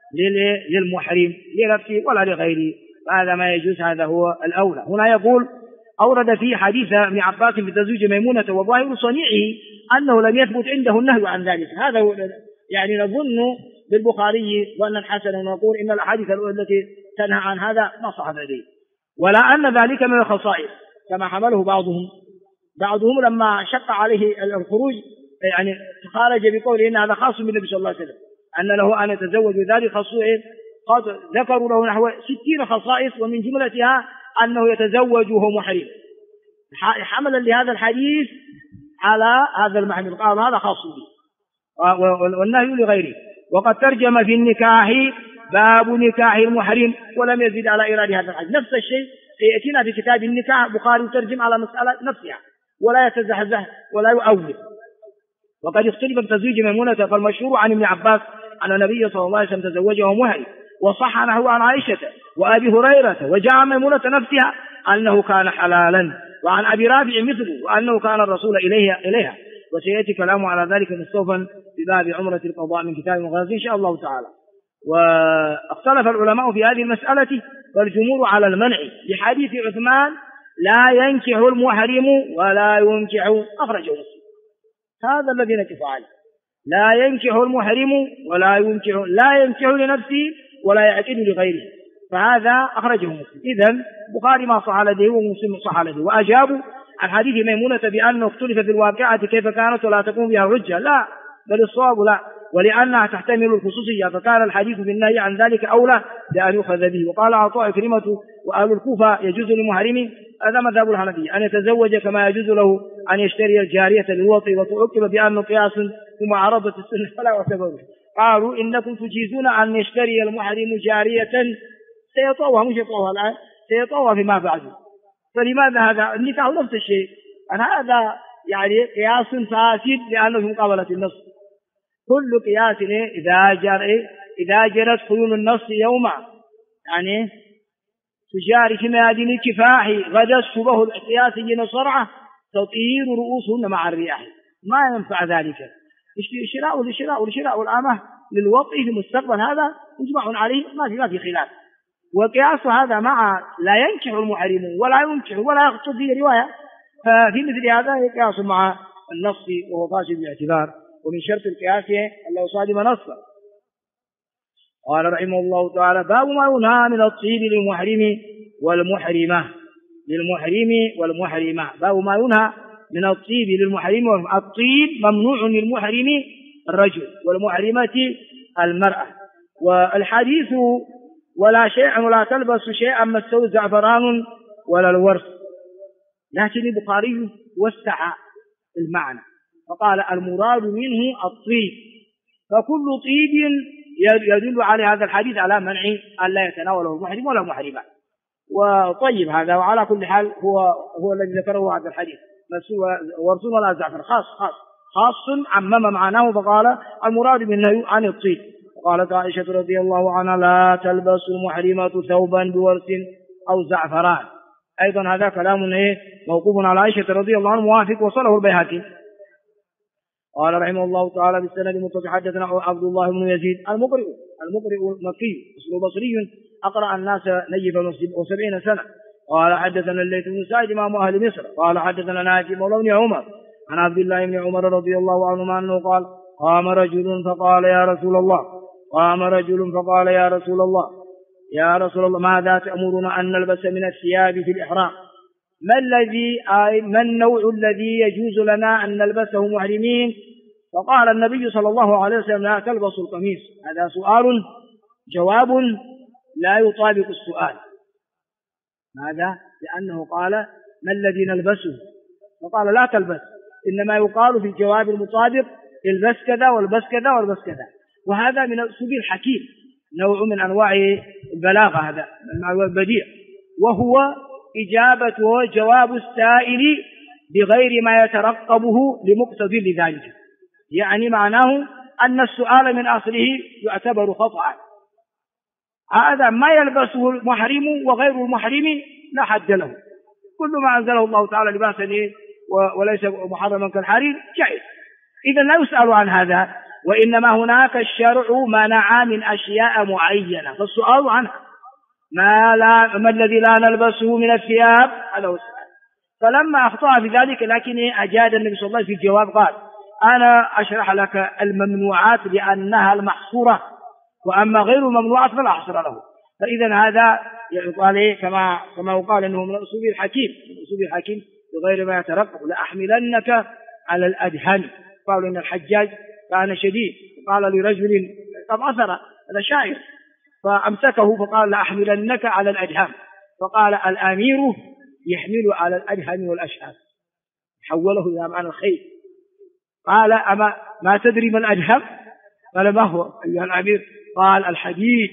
للمحرم لنفسه ولا لغيره، فهذا ما يجوز، هذا هو الأولى. هنا يقول أورد في حديث ابن عباس في تزويج ميمونة وظاهر صنيعه أنه لم يثبت عنده النهي عن ذلك. هذا يعني نظن بالبخاري وأن الحسن ونقول إن الأحاديث التي تنهى عن هذا ما صح لديه، ولا أن ذلك من الخصائص كما حمله بعضهم لما شق عليه الخروج يعني خارج بقوله إن هذا خاص بالنبي صلى الله عليه وسلم، أن له أن يتزوج ذلك ذكروا له نحو 60 خصائص، ومن جملتها أنه يتزوج وهو محرم، حملا لهذا الحديث على هذا المحرم، قال هذا خاص به والنهي لغيره. وقد ترجم في النكاح باب نكاح المحرم ولم يزد على إيراد هذا الحديث. نفس الشيء سيأتينا في كتاب النكاح، بخاري ترجم على مسألة نفسها ولا يتزحزح ولا يؤول. وقد اختلف في تزويج ميمونة، فالمشهور عن ابن عباس أن النبي صلى الله عليه وسلم تزوجه محرم، وصح عنه عن عائشة وأبي هريرة، وجاء ميمونة نفسها أنه كان حلالا، وعن أبي رافع مثله وأنه كان الرسول إليها. وسيأتي كلامه على ذلك مستوفا في باب عمرة القضاء من كتاب المغازي إن شاء الله تعالى. واختلف العلماء في هذه المسألة، والجمهور على المنع لحديث عثمان لا ينكح المحرم ولا ينكح، أخرجه مسلم. هذا الذي نكف عليه، لا ينكح المحرم ولا ينكح، لا ينكح لنفسه ولا يعقد لغيره، فهذا أخرجه مسلم. إذن البخاري ما صح لديه ومسلم صح لديه. وأجابوا عن حديث ميمونة بأنه اختلف في الواقعة كيف كانت ولا تكون بها الحجة، لا، بل الصواب لا، ولأنها تحتمل الخصوصية، فكان الحديث بالنهي عن ذلك أولى لأن يؤخذ به. وقال عطاء كلمة وأهل الكوفة يجوز للمحرم، هذا مذهب الحنفية، أن يتزوج كما يجوز له أن يشتري الجارية للوطي، وتعقب بأنه قياس ثم عرضت السنة فلا يعتبر. قالوا إنكم تجيزون أن يشتري المحرم جارية سيطوها، مش يطوها الآن، سيطوها فيما بعد، فلماذا هذا؟ النكاح نفس الشيء، هذا يعني قياس فاسد لأنه في مقابلة النص. كل قياس إذا جرت خيول النص يوما يعني تجاري في ميادين الكفاح، غدا الشبه القياسيين صرعة تطير رؤوسهن مع الرياح، ما ينفع ذلك. شراء الأمة للوطء في المستقبل هذا مجمع عليه، ما في خلاف. وقياس هذا مع لا ينكح المحرم ولا ينكح ولا يخطب في رواية، ففي مثل هذا قياس مع النص وهو فاسد بالاعتبار، ومن شرط القياس أنه صادم نصا. قال رحمه الله تعالى باب ما ينهى من الطيب للمحرم والمحرمة. باب ما ينهى من الطيب للمحرم. الطيب ممنوع للمحرم الرجل والمحرمة المرأة. والحديث ولا شيء ولا تلبس شيئا مسه زعفران ولا الورس، لكن البخاري وسع المعنى فقال المراد منه الطيب، فكل طيب يدل على هذا الحديث على منع أن لا يتناوله المحرم ولا محرمة. وطيب هذا، وعلى كل حال هو الذي ذكره هذا الحديث، ورس ولا زعفر خاص عمم معناه، فقال المراد منه عن الطيب. قالت عائشة رضي الله عنها لا تلبس المحرمة ثوبا بورس أو زعفران. أيضا هذا كلام موقوف على عائشة رضي الله عنها موافق، وصله البيهقي. قال رحمه الله تعالى بالسند المتصل حدثنا عبد الله بن يزيد المقرئ المكي أصله بصري أقرأ الناس نجف 70 سنة. قال حدثنا الليث بن سعد إمام أهل مصر قال حدثنا ناجي مولى بن عمر عن عبد الله بن عمر رضي الله عنهما أنه قال قام رجل فقال يا رسول الله ماذا تأمرنا أن نلبس من الثياب في الإحرام؟ ما النوع الذي يجوز لنا أن نلبسه محرمين؟ فقال النبي صلى الله عليه وسلم لا تلبسوا القميص. هذا سؤال جواب لا يطابق السؤال. ماذا؟ لأنه قال ما الذي نلبسه؟ فقال لا تلبس، إنما يقال في الجواب المطابق البس كذا والبس كذا والبس كذا. وهذا من أسلوب الحكيم، نوع من أنواع البلاغة، هذا من البديع، وهو إجابته جواب السائل بغير ما يترقبه لمقتضي لذلك. يعني معناه أن السؤال من أصله يعتبر خطأ. هذا ما يلبسه المحرم وغير المحرم لا حد له، كل ما أنزله الله تعالى لباسا وليس محرما كالحرير جائز، إذا لا يسأل عن هذا، وإنما هناك الشرع منع من أشياء معينة فالسؤال عنها. ما الذي لا نلبسه من الثياب؟ هذا هو السؤال. فلما أخطأ في ذلك لكن أجاد النبي صلى الله عليه وسلم في الجواب قال أنا أشرح لك الممنوعات لأنها المحصورة، وأما غير الممنوعات فلا حصر له. فإذا هذا يقال كما يقال أنه من أسلوب الحكيم بغير ما يترقب. لأحملنك على الأدهن. قالوا إن الحجاج كان شديد، قال لرجل قد عثر، هذا شاعر، فأمسكه فقال لأحملنك على الأدهن، فقال الأمير يحمل على الأدهن والأشهاد، حوله إلى معنى الخيل. قال أما ما تدري ما الأدهن؟ قال ما هو أيها الأمير؟ قال الحديد،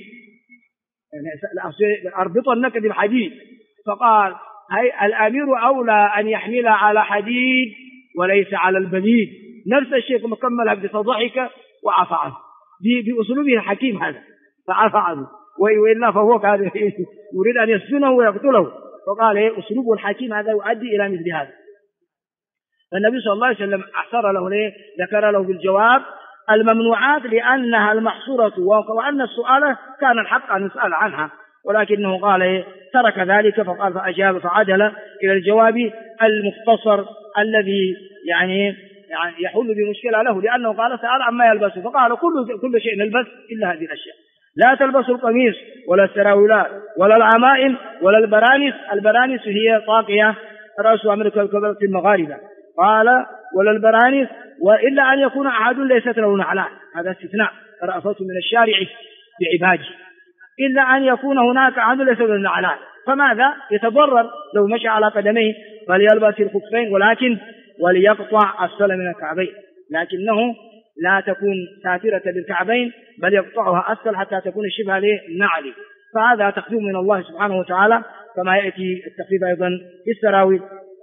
يعني أربطنك بالحديد. فقال هي الأمير أولى أن يحمل على حديد وليس على البليد. نفس الشيء مكملها فضحك وعفى عنه بأسلوبه الحكيم هذا، فعفى عنه، وإلا فهو كان يريد أن يسجنه ويقتله. فقال أسلوب الحكيم هذا يؤدي إلى مثل هذا. فالنبي صلى الله عليه وسلم أحصر له ذكر له بالجواب الممنوعات لأنها المحصورة، وأن السؤال كان الحق أن يسأل عنها، ولكنه قال ترك ذلك فقال فأجاب فعدل إلى الجواب المختصر الذي يعني يحل بمشكلة له، لأنه قال سأل عما يلبسه، فقال كل شيء نلبس إلا هذه الأشياء. لا تلبسوا القميص ولا السراولات ولا العمائم ولا البرانس. البرانس هي طاقية رأسها من الكبرة المغاربة. قال ولا البرانس وإلا أن يكون أحد ليست له نعلان، هذا استثناء رأفته من الشارع بعباده، إلا أن يكون هناك أحد ليس له نعلان، فماذا يتضرر لو مشى على قدميه؟ فليلبس الخفين ولكن وليقطع أسفل من الكعبين، لكنه لا تكون ساترة للكعبين بل يقطعها أسفل حتى تكون شبه للنعل. فهذا تقديم من الله سبحانه وتعالى، كما يأتي التقريب أيضا في السراويل.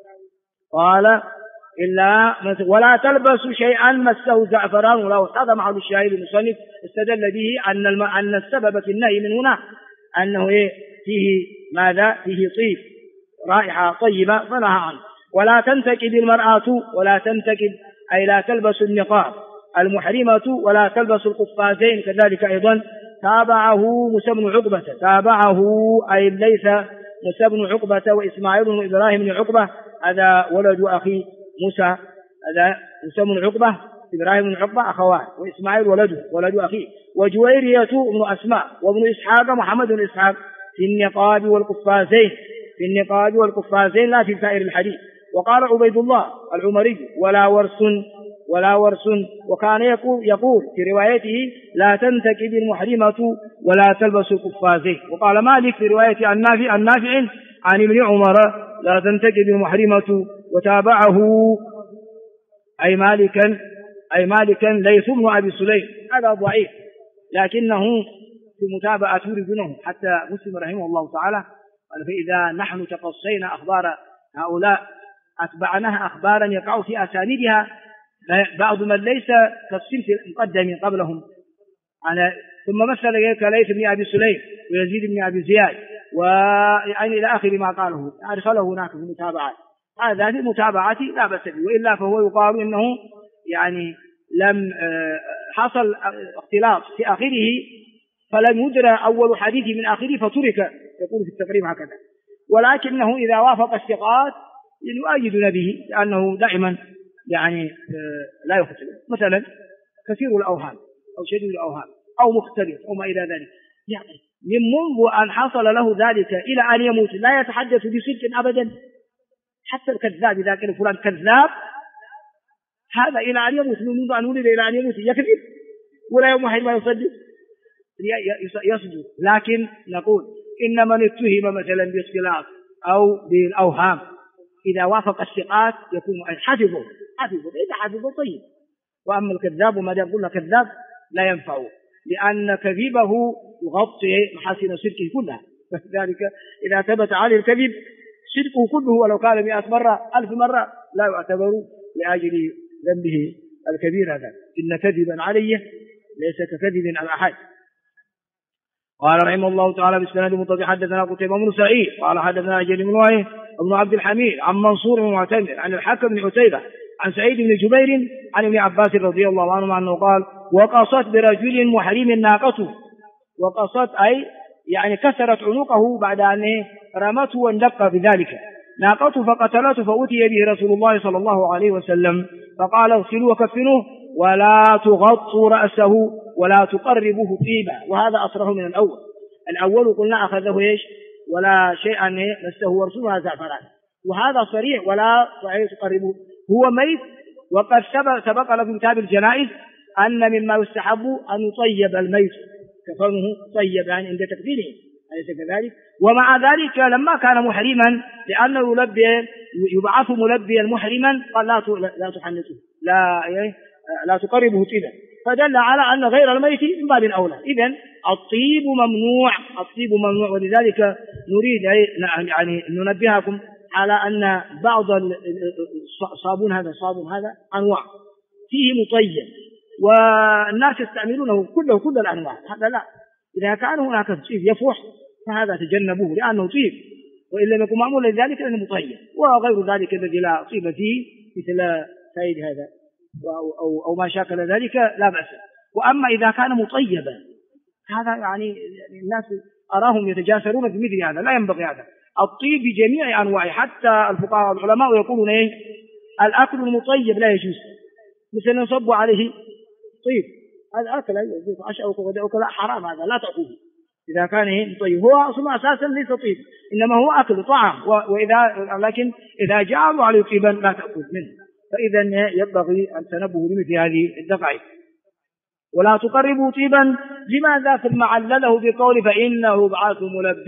قال إلا ولا تلبسوا شيئا مسه زعفران ولا. هذا محل الشاهد المصنف استدل به أن السبب في النهي من هنا أنه فيه ماذا؟ فيه طيب، رائحة طيبة، فنهى عنه. ولا تنتكب المرأة، ولا تنتكب أي لا تلبس النقاب المحرمة، ولا تلبس القفازين كذلك أيضا. تابعه موسى بن عقبة، تابعه أي ليس موسى بن عقبة وإسماعيل بن إبراهيم بن عقبة، هذا ولد أخي موسى، هذا موسى بن عقبة إبراهيم بن عقبة أخوان، وإسماعيل ولد أخيه. وجويرية بن أسماء وابن إسحاق محمد بن إسحاق في النقاب والقفازين، في النقاب والقفازين لا في سائر الحديث. وقال عبيد الله العمري ولا ورس وكان يقول في روايته لا تنتكب المحرمة ولا تلبس القفازين. وقال مالك في رواية النافع عن ابن عمر لا تنتكب المحرمة، وتابعه أي مالكا ليث بن أبي سليم، هذا ضعيف لكنه في متابعة يريدونه حتى مسلم رحمه الله تعالى قال فإذا نحن تقصينا أخبار هؤلاء أتبعناها أخبارا يقع في أسانيدها بعض من ليس كالصنف المقدم قبلهم، ثم مثل كليث بن أبي سليم ويزيد بن أبي زياد ويعني إلى آخر ما قاله أدخله هناك في المتابعات. هذا في المتابعات لا بأس به، وإلا فهو يقال إنه يعني لم حصل اختلاط في آخره فلم يدرى أول حديث من آخره فترك، يقول في التقريب هكذا. ولكنه إذا وافق الثقات يؤيدون به لأنه دائما يعني لا يختلف، مثلا كثير الأوهام أو شديد الأوهام أو مختلف أو ما إلى ذلك، يعني من منذ أن حصل له ذلك إلى أن يموت لا يتحدث بصدق أبدا. حتى الكذاب إذا كان فلان كذاب هذا إلى أن يموت، منذ أن ولد إلى أن يموت يكذب ولا يوم واحد ما يصدق يصدق. لكن نقول إن من اتهم مثلا باختلاف أو بالأوهام إذا وافق الثقات يكون حفظه إذا حفظه طيب. وأما الكذاب وما يقول كذاب لا ينفعه، لأن كذبه يغطي محاسن صدقه كلها، فذلك إذا ثبت عليه الكذب صدقه كله ولو كان 100 مرة 1000 مرة لا يعتبر لأجل ذنبه الكبير هذا. إن كذبا علي ليس ككذب على أحد. قال رحمه الله تعالى بسند متصل حدثنا قتيبة بن سعيد قال حدثنا جرير بن وهب بن عبد الحميد عن منصور بن معتمر عن الحكم بن عتيبة عن سعيد بن جبير عن ابن عباس رضي الله عنه أنه قال وقصت برجل محرم ناقته، وقصت أي يعني كسرت عنقه بعد أن رمته واندق بذلك ناقته فقتلته، فأتي به رسول الله صلى الله عليه وسلم فقال اغسلوه وكفنوه ولا تغطوا رأسه ولا تقربوه طيبا. وهذا أصره من الأول قلنا أخذه إيش ولا شيئا مسه ورسوله زعفران، وهذا صريح ولا تقربوه هو ميت. وقد سبق له كتاب الجنائز أن مما يستحب أن يطيب الميت كفنه طيب يعني عند تكفيره، أليس كذلك؟ ومع ذلك لما كان محرما لأنه يبعث ملبيا محرما قال لا تحنثه لا تقربه طيبا، فدل على أن غير الميت من باب أولى. إذن الطيب ممنوع. ولذلك نريد يعني ننبهكم على أن بعض الصابون هذا أنواع فيه مطيب والناس يستعملونه كل الأنواع، هذا لا. إذا كان هناك طيب يفوح فهذا تجنبوه لأنه طيب، وإن لم يكن معمول لذلك لأنه مطيب. وغير ذلك الذي لا طيب فيه مثل سيد هذا أو ما شاكل ذلك لا بأس. وأما إذا كان مطيبا هذا يعني الناس أراهم يتجاسرون في مثل هذا، لا ينبغي هذا. الطيب بجميع أنواعه، حتى الفقهاء والعلماء يقولون الأكل المطيب لا يجوز، مثل نصب عليه طيب هذا أكل عشاء وغداء لا حرام، هذا لا تأكله إذا كان مطيب. هو أصلا أساسا ليس طيب إنما هو أكل طعام، لكن إذا جعلوا عليه طيبا لا تأكل منه. فإذا ينبغي التنبه لمثل هذه الدقائق. ولا تقربوا طيبا لماذا؟ ثم علله بقول فإنه بعث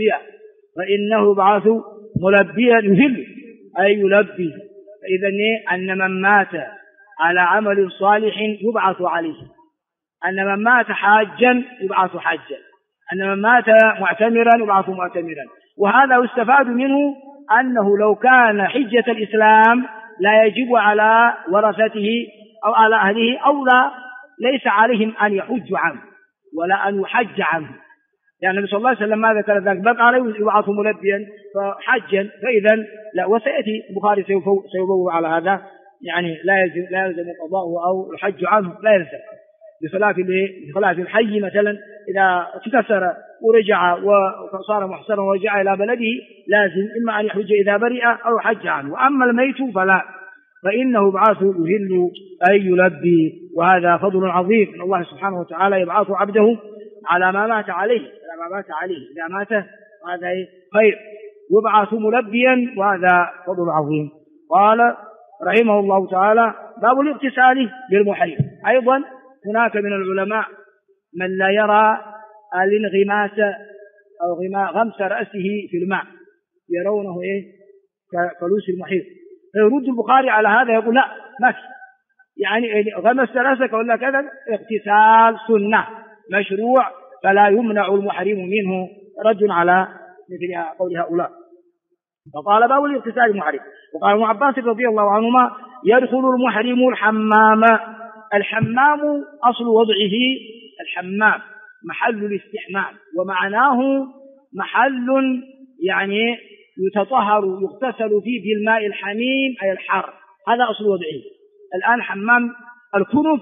ملبيا يهل أي يلبي. فإذا أن من مات على عمل صالح يبعث عليه، أن من مات حاجا يبعث حاجا، أن من مات معتمرا يبعث معتمرا. وهذا يستفاد منه أنه لو كان حجة الإسلام لا يجب على ورثته أو على أهله أو ليس عليهم أن يحج عنه ولا أن يحج عنه، يعني النبي صلى الله عليه وسلم ما ذكر ذلك، بقى عليه يبعث ملبيا فحجا. فإذا لا، وسيأتي البخاري سيبوه على هذا، يعني لا يلزم قضاؤه أو الحج عنه لا يلزم، بخلاف الحي مثلا إذا اكتسر ورجع وصار محصرا ورجع إلى بلده لازم إما أن يحج إذا برئ أو يحج عنه. وأما الميت فلا، فإنه بعث يهل أي يلبي. وهذا فضل عظيم من الله سبحانه وتعالى يبعث عبده على ما مات عليه إذا مات هذا خير، يبعث ملبيا وهذا فضل عظيم. قال رحمه الله تعالى باب الاغتسال بالمحرم. أيضا هناك من العلماء من لا يرى الانغماس أو غمس رأسه في الماء، يرونه كفلوس المحيط، فيرد البخاري على هذا يقول لا ما في، يعني غمس رأسك ولا كذا، اغتسال سنة مشروع فلا يمنع المحرم منه، رد على مثل قول هؤلاء. فقال باب الاغتسال المحرم. وقال ابن عباس رضي الله عنهما يدخل المحرم الحمام. الحمام أصل وضعه الحمام محل الاستحمام، ومعناه محل يعني يتطهر يغتسل فيه بالماء الحميم أي الحار، هذا أصل وضعه. الآن حمام الكنف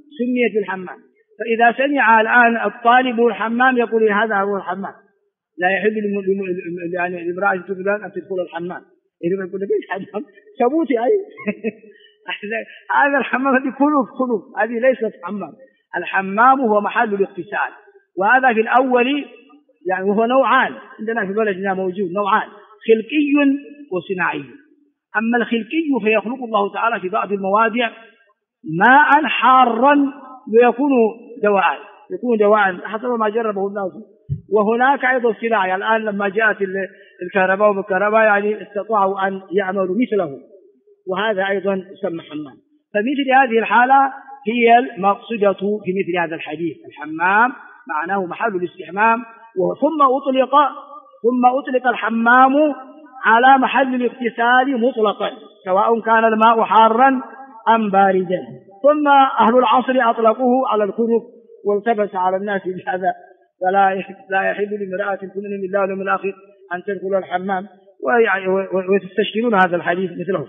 سميت بالحمام. فإذا سمع الآن الطالب الحمام يقول هذا هو الحمام، لا يحل يعني لامرأة فلان أن تدخل الحمام. إذا يقول لك إيش حمام؟ ثبوتي أي هذا الحمام هذه كنوف، هذه ليست حمام. الحمام هو محل الاغتسال، وهذا في الأول يعني وهو نوعان عندنا في بلدنا موجود نوعان، خلقي وصناعي. أما الخلقي فيخلق الله تعالى في بعض المواضع ماء حارا ويكون دواء حسب ما جربه الناس. وهناك أيضا صناعي، الآن لما جاءت الكهرباء والكهرباء يعني استطاعوا أن يعملوا مثله، وهذا أيضا يسمى حمام. فمثل هذه الحالة هي المقصودة في مثل هذا الحديث. الحمام معناه محل الاستحمام، ثم أطلق الحمام على محل الاغتسال مطلقا سواء كان الماء حارا أم باردا. ثم أهل العصر أطلقوه على الكنف والتبس على الناس بهذا، فلا يحل لامرأة تؤمن بالله واليوم الآخر أن تدخل الحمام، ويستشكلون هذا الحديث مثله.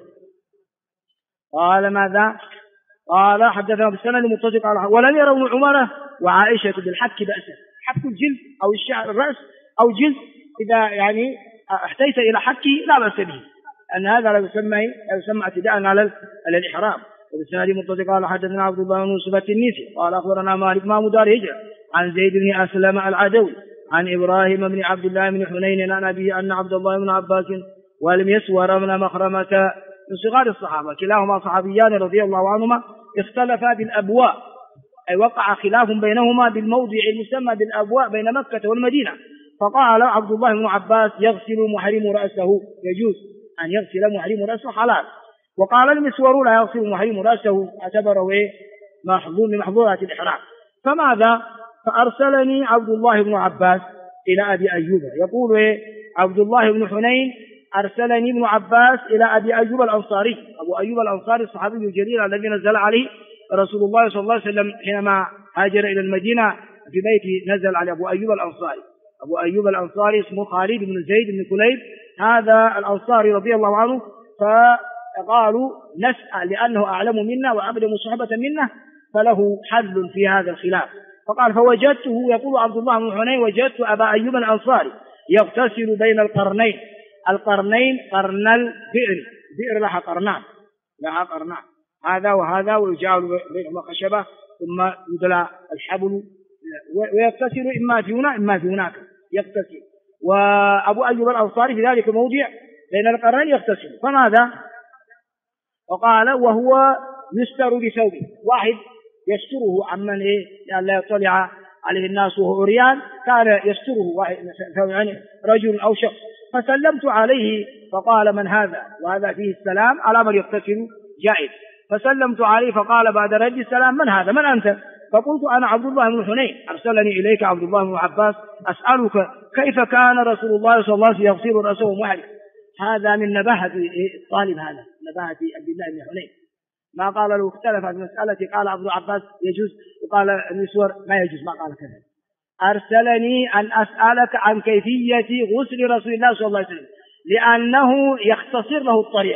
قال ماذا؟ قال حدثنا بالسند المتصل على ولم يروا عمر وعائشة بالحك بأسا. حك الجلد أو الشعر الرأس أو جلد إذا يعني احتيت إلى حكه لا بأس به، أن هذا لا يسمى اعتداء على الإحرام. وبالسند المتصل قال حدثنا عبد الله بن يوسف التنيسي قال أخبرنا مالك ما مدار هجرة عن زيد بن أسلم العدوي عن إبراهيم بن عبد الله بن حنين عن أبيه أن عبد الله بن عباس والمسور بن مخرمة من صغار الصحابة كلاهما صحابيان رضي الله عنهما اختلفا بالأبواء، أي وقع خلاف بينهما بالموضع المسمى بالأبواء بين مكة والمدينة. فقال عبد الله بن عباس يغسل محرم رأسه، يجوز أن يغسل محرم رأسه حلال. وقال المسور لا يغسل محرم رأسه، اعتبره محظور من محظورات الإحرام. فماذا؟ فأرسلني عبد الله بن عباس إلى أبي أيوب، يقول عبد الله بن حنين أرسلني ابن عباس إلى أبي أيوب الأنصاري. أبو أيوب الأنصاري الصحابي الجليل الذي نزل عليه رسول الله صلى الله عليه وسلم حينما هاجر إلى المدينة، في بيته نزل على أبو أيوب الأنصاري. أبو أيوب الأنصاري اسمه خالد بن زيد بن كليب، هذا الأنصاري رضي الله عنه. فقالوا نسأل لأنه أعلم منا وأقدم صحبة منا فله حل في هذا الخلاف. فقال فوجدته، يقول عبد الله بن حنين وجدت أبا أيوب الأنصاري يغتسل بين القرنين قرن البئر لها قرنان هذا وهذا، ويجعل بينهما خشبة ثم يدلى الحبل ويغتسل إما في هنا إما في هناك يغتسل. وأبو أيوب الأنصاري في ذلك موضع بين القرنين يغتسل. فماذا؟ وقال وهو يستر بثوبه، واحد يستره عمن لأن لا يطلع عليه الناس وهو عريان، كان يستره واحد يعني رجل أو شخص. فسلمت عليه فقال من هذا؟ وهذا فيه السلام على من يغتسل جائز. فسلمت عليه فقال بعد رد السلام من هذا؟ من أنت؟ فقلت أنا عبد الله بن حنين أرسلني إليك عبد الله بن عباس أسألك كيف كان رسول الله صلى الله عليه وسلم يغسل رأسه محرم. هذا من نباهة الطالب، هذا نباهة عبد الله بن حنين. ما قال له اختلف في مسألة قال عبد عباس يجوز وقال المسور ما يجوز، ما قال كذا. أرسلني أن أسألك عن كيفية غسل رسول الله صلى الله عليه وسلم لأنه يختصر له الطريق.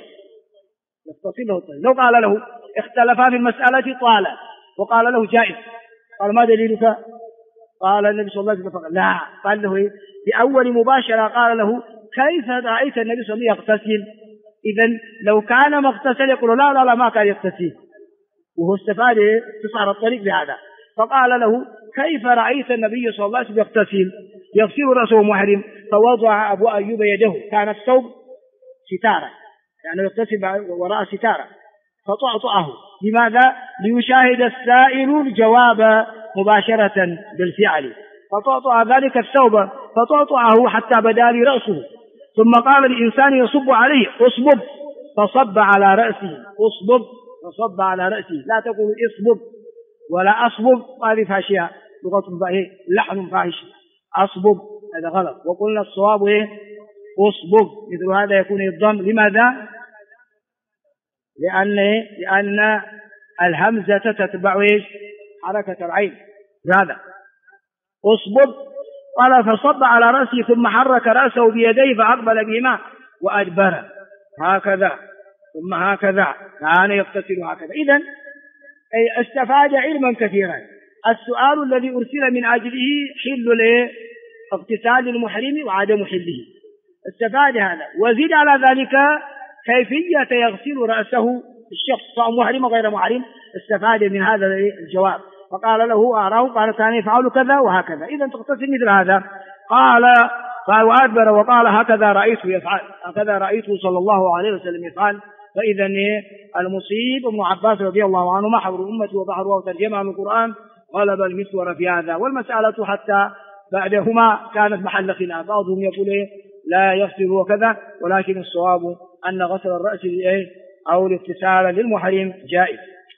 لو قال له اختلفا في المسألة طال وقال له جائز، قال ما دليلك؟ قال النبي صلى الله عليه وسلم لا، قال له بأول مباشرة قال له كيف رأيت النبي صلى الله عليه وسلم يغتسل؟ إذن لو كان مغتسل يقول لا ما كان يغتسل، وهو استفاد تصعر الطريق بهذا. فقال له كيف رأيت النبي صلى الله عليه وسلم يغسل رأسه محرم؟ فوضع أبو أيوب يده، كان الثوب ستارة يعني يغتسل وراء ستارة، فطعطعه. لماذا؟ ليشاهد السائل الجواب مباشرة بالفعل. فطعطع ذلك الثوب فطعطعه حتى بدا لي رأسه. ثم قال الإنسان يصب عليه اصبب، فصب على رأسه. اصبب فصب على رأسه، لا تقول اصبب ولا أصبب، هذه فاشية لغة لحن فاحش. أصبب هذا غلط، وقلنا الصواب أصبب، مثل هذا يكون الضم. لماذا؟ لأن الهمزة تتبع حركة العين. هذا أصبب. قال فصب على رأسه ثم حرك رأسه بيديه فأقبل بهما وأدبر هكذا ثم هكذا، كان يغتسل هكذا. إذن أي استفاد علما كثيرا. السؤال الذي أرسل من أجله حل اغتسال المحرم وعدم حله، استفاد هذا. وزيد على ذلك كيفية يغسل رأسه الشخص سواء محرم غير محرم، استفاد من هذا الجواب، فقال له أراه قال كان يفعل كذا وهكذا، إذا تغتسل مثل هذا. قال وأدبر وقال هكذا رأيته يفعل، هكذا رأيته صلى الله عليه وسلم يفعل. فإذا المصيب ابن عباس رضي الله عنه محبر أمته وبحره وترجمه من القرآن غلب المسور في هذا. والمسألة حتى بعدهما كانت محل خلاف، بعضهم يقول لا يغسل وكذا، ولكن الصواب أن غسل الرأس أو الاغتسال للمحرم جائز.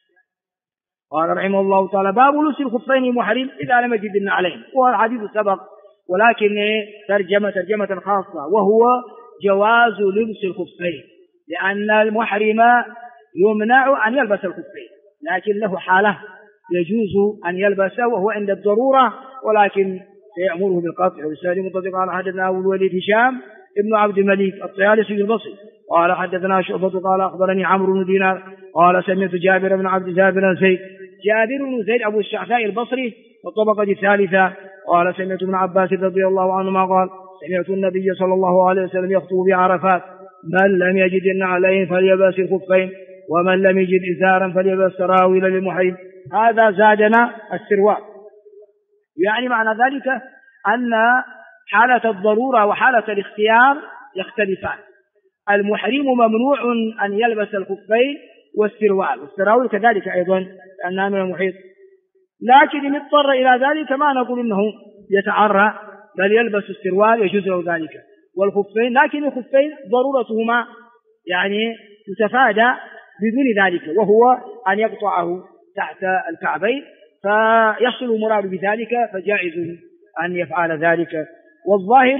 قال رحمه الله تعالى باب لبس الخفين المحرم إذا لم يجد النعلين، والحديث سبق ولكن ترجمة خاصة، وهو جواز لبس الخفين، لأن المحرم يمنع أن يلبس الخفين، لكن له حالة يجوز أن يلبسه وهو عند الضرورة، ولكن سيأمره بالقطع. وبالسالي مطلق قال حدثنا أبو الوليد هشام ابن عبد الملك الطيالسي البصري قال حدثنا شعبة قال أخبرني عمرو بن دينار قال سمعت جابر بن زيد أبو الشعثاء البصري والطبقة الثالثة قال سمعت ابن عباس رضي الله عنهما قال سمعت النبي صلى الله عليه وسلم يخطب بعرفات من لم يجد النعلين فليلبس الخفين ومن لم يجد إزارا فليلبس سراويل للمحرم. هذا زادنا السروال، يعني معنى ذلك أن حالة الضرورة وحالة الاختيار يختلفان. المحرم ممنوع أن يلبس الخفين والسراويل كذلك أيضا لأنها من المحيط، لكن إن اضطر إلى ذلك ما نقول إنه يتعرى، بل يلبس السروال يجوز له ذلك والخفين، لكن الخفين ضرورتهما يعني تتفادى بدون ذلك، وهو أن يقطعه تحت الكعبين فيحصل المراد بذلك، فجائز أن يفعل ذلك. والظاهر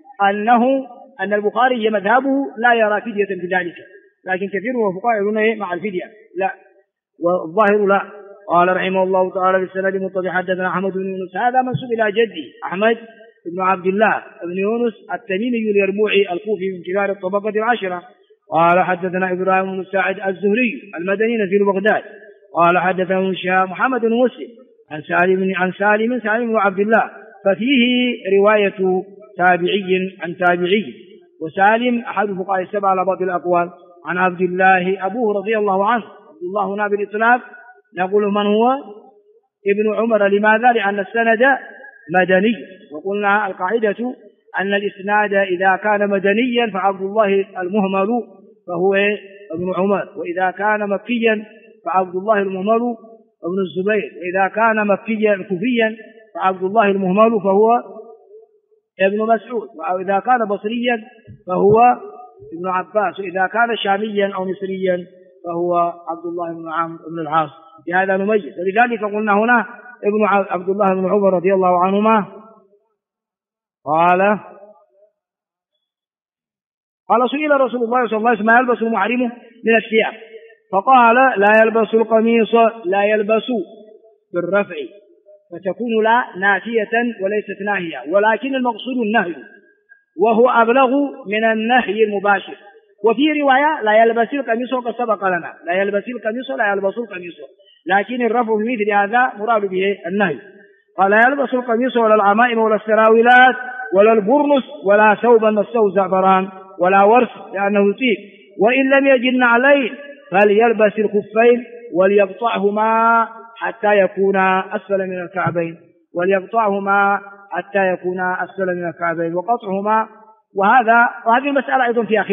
أن البخاري مذهبه لا يرى فدية بذلك، لكن كثير من الفقهاء يقولون مع الفدية لا، والظاهر لا. قال رحمه الله تعالى بالسند المتصل حدثنا أحمد بن يونس، هذا منسوب إلى جدي أحمد بن عبد الله بن يونس التميمي اليربوعي الكوفي من كبار الطبقة العشرة. قال حدثنا إبراهيم بن سعد الزهري المدني نزيل بغداد قال حدثنا محمد بن مسلم عن سالم بن عبد الله، ففيه رواية تابعي عن تابعي، وسالم أحد فقهاء السبعة على بعض الأقوال، عن عبد الله أبوه رضي الله عنه. عبد الله هنا بالإطلاق نقول من هو؟ ابن عمر. لماذا؟ لأن السند مدني، وقلنا القاعدة أن الإسناد إذا كان مدنيا فعبد الله المهمل فهو ابن عمر، وإذا كان مكيا فعبد الله المهمل ابن الزبير، وإذا كان مكيا كوفيا فعبد الله المهمل فهو ابن مسعود، وإذا كان بصريا فهو ابن عباس، وإذا كان شاميا أو مصريا فهو عبد الله بن عمرو بن العاص. بهذا نميز، ولذلك قلنا هنا عبد الله بن عمر رضي الله عنهما قال سئل رسول الله صلى الله عليه وسلم ما يلبس المحرم من الثياب، فقال لا يلبس القميص، لا يلبس بالرفع، فتكون لا نافية وليست ناهية، ولكن المقصود النهي، وهو أبلغ من النهي المباشر. وفي رواية لا يلبس القميص، وقد سبق لنا لا يلبس القميص لا يلبس القميص، لكن الرفع في مثل هذا مراد به النهي. قال لا يلبس القميص ولا العمائم ولا السراويلات ولا البرنس ولا ثوبا مسه زعفران ولا ورث لأنه يطيب، وإن لم يجد نعلين فليلبس الخفين وليقطعهما حتى يكون أسفل من الكعبين، وقطعهما. وهذه المسألة أيضا فيها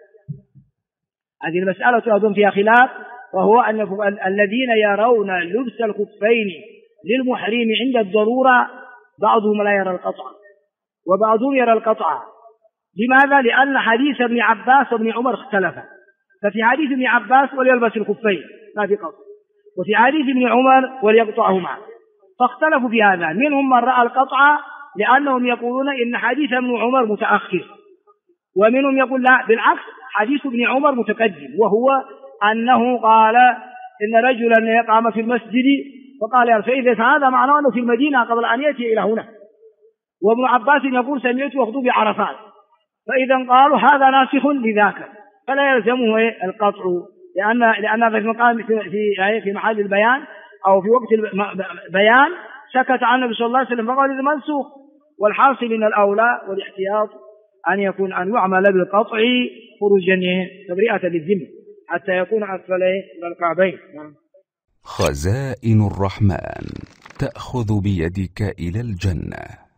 خلاف، وهو أن الذين يرون لبس الخفين للمحرم عند الضرورة بعضهم لا يرى القطع وبعضهم يرى القطع. لماذا؟ لأن حديث ابن عباس وابن عمر اختلف، ففي حديث ابن عباس وليلبس الخفين ما في قطع، وفي حديث ابن عمر وليقطعهما، فاختلفوا في هذا. منهم من رأى القطع لأنهم يقولون إن حديث ابن عمر متأخر، ومنهم يقول لا بالعكس حديث ابن عمر متقدم، وهو أنه قال إن رجلا قام في المسجد فقال يا رسول الله، فهذا معناه أنه في المدينة قبل أن يأتي إلى هنا. وابن عباس يقول سمعت يخطب بعرفات، فإذا قالوا هذا ناسخ لذاك فلا يلزمه القطع لأن في مقام في محل البيان أو في وقت البيان سكت عن النبي صلى الله عليه وسلم فقال إذا منسوخ. والحاصل من الأولى والاحتياط أن يعمل بالقطع خروجا تبرئة للذمة حتى يكون أسفل الكعبين. خزائن الرحمن تأخذ بيدك إلى الجنة.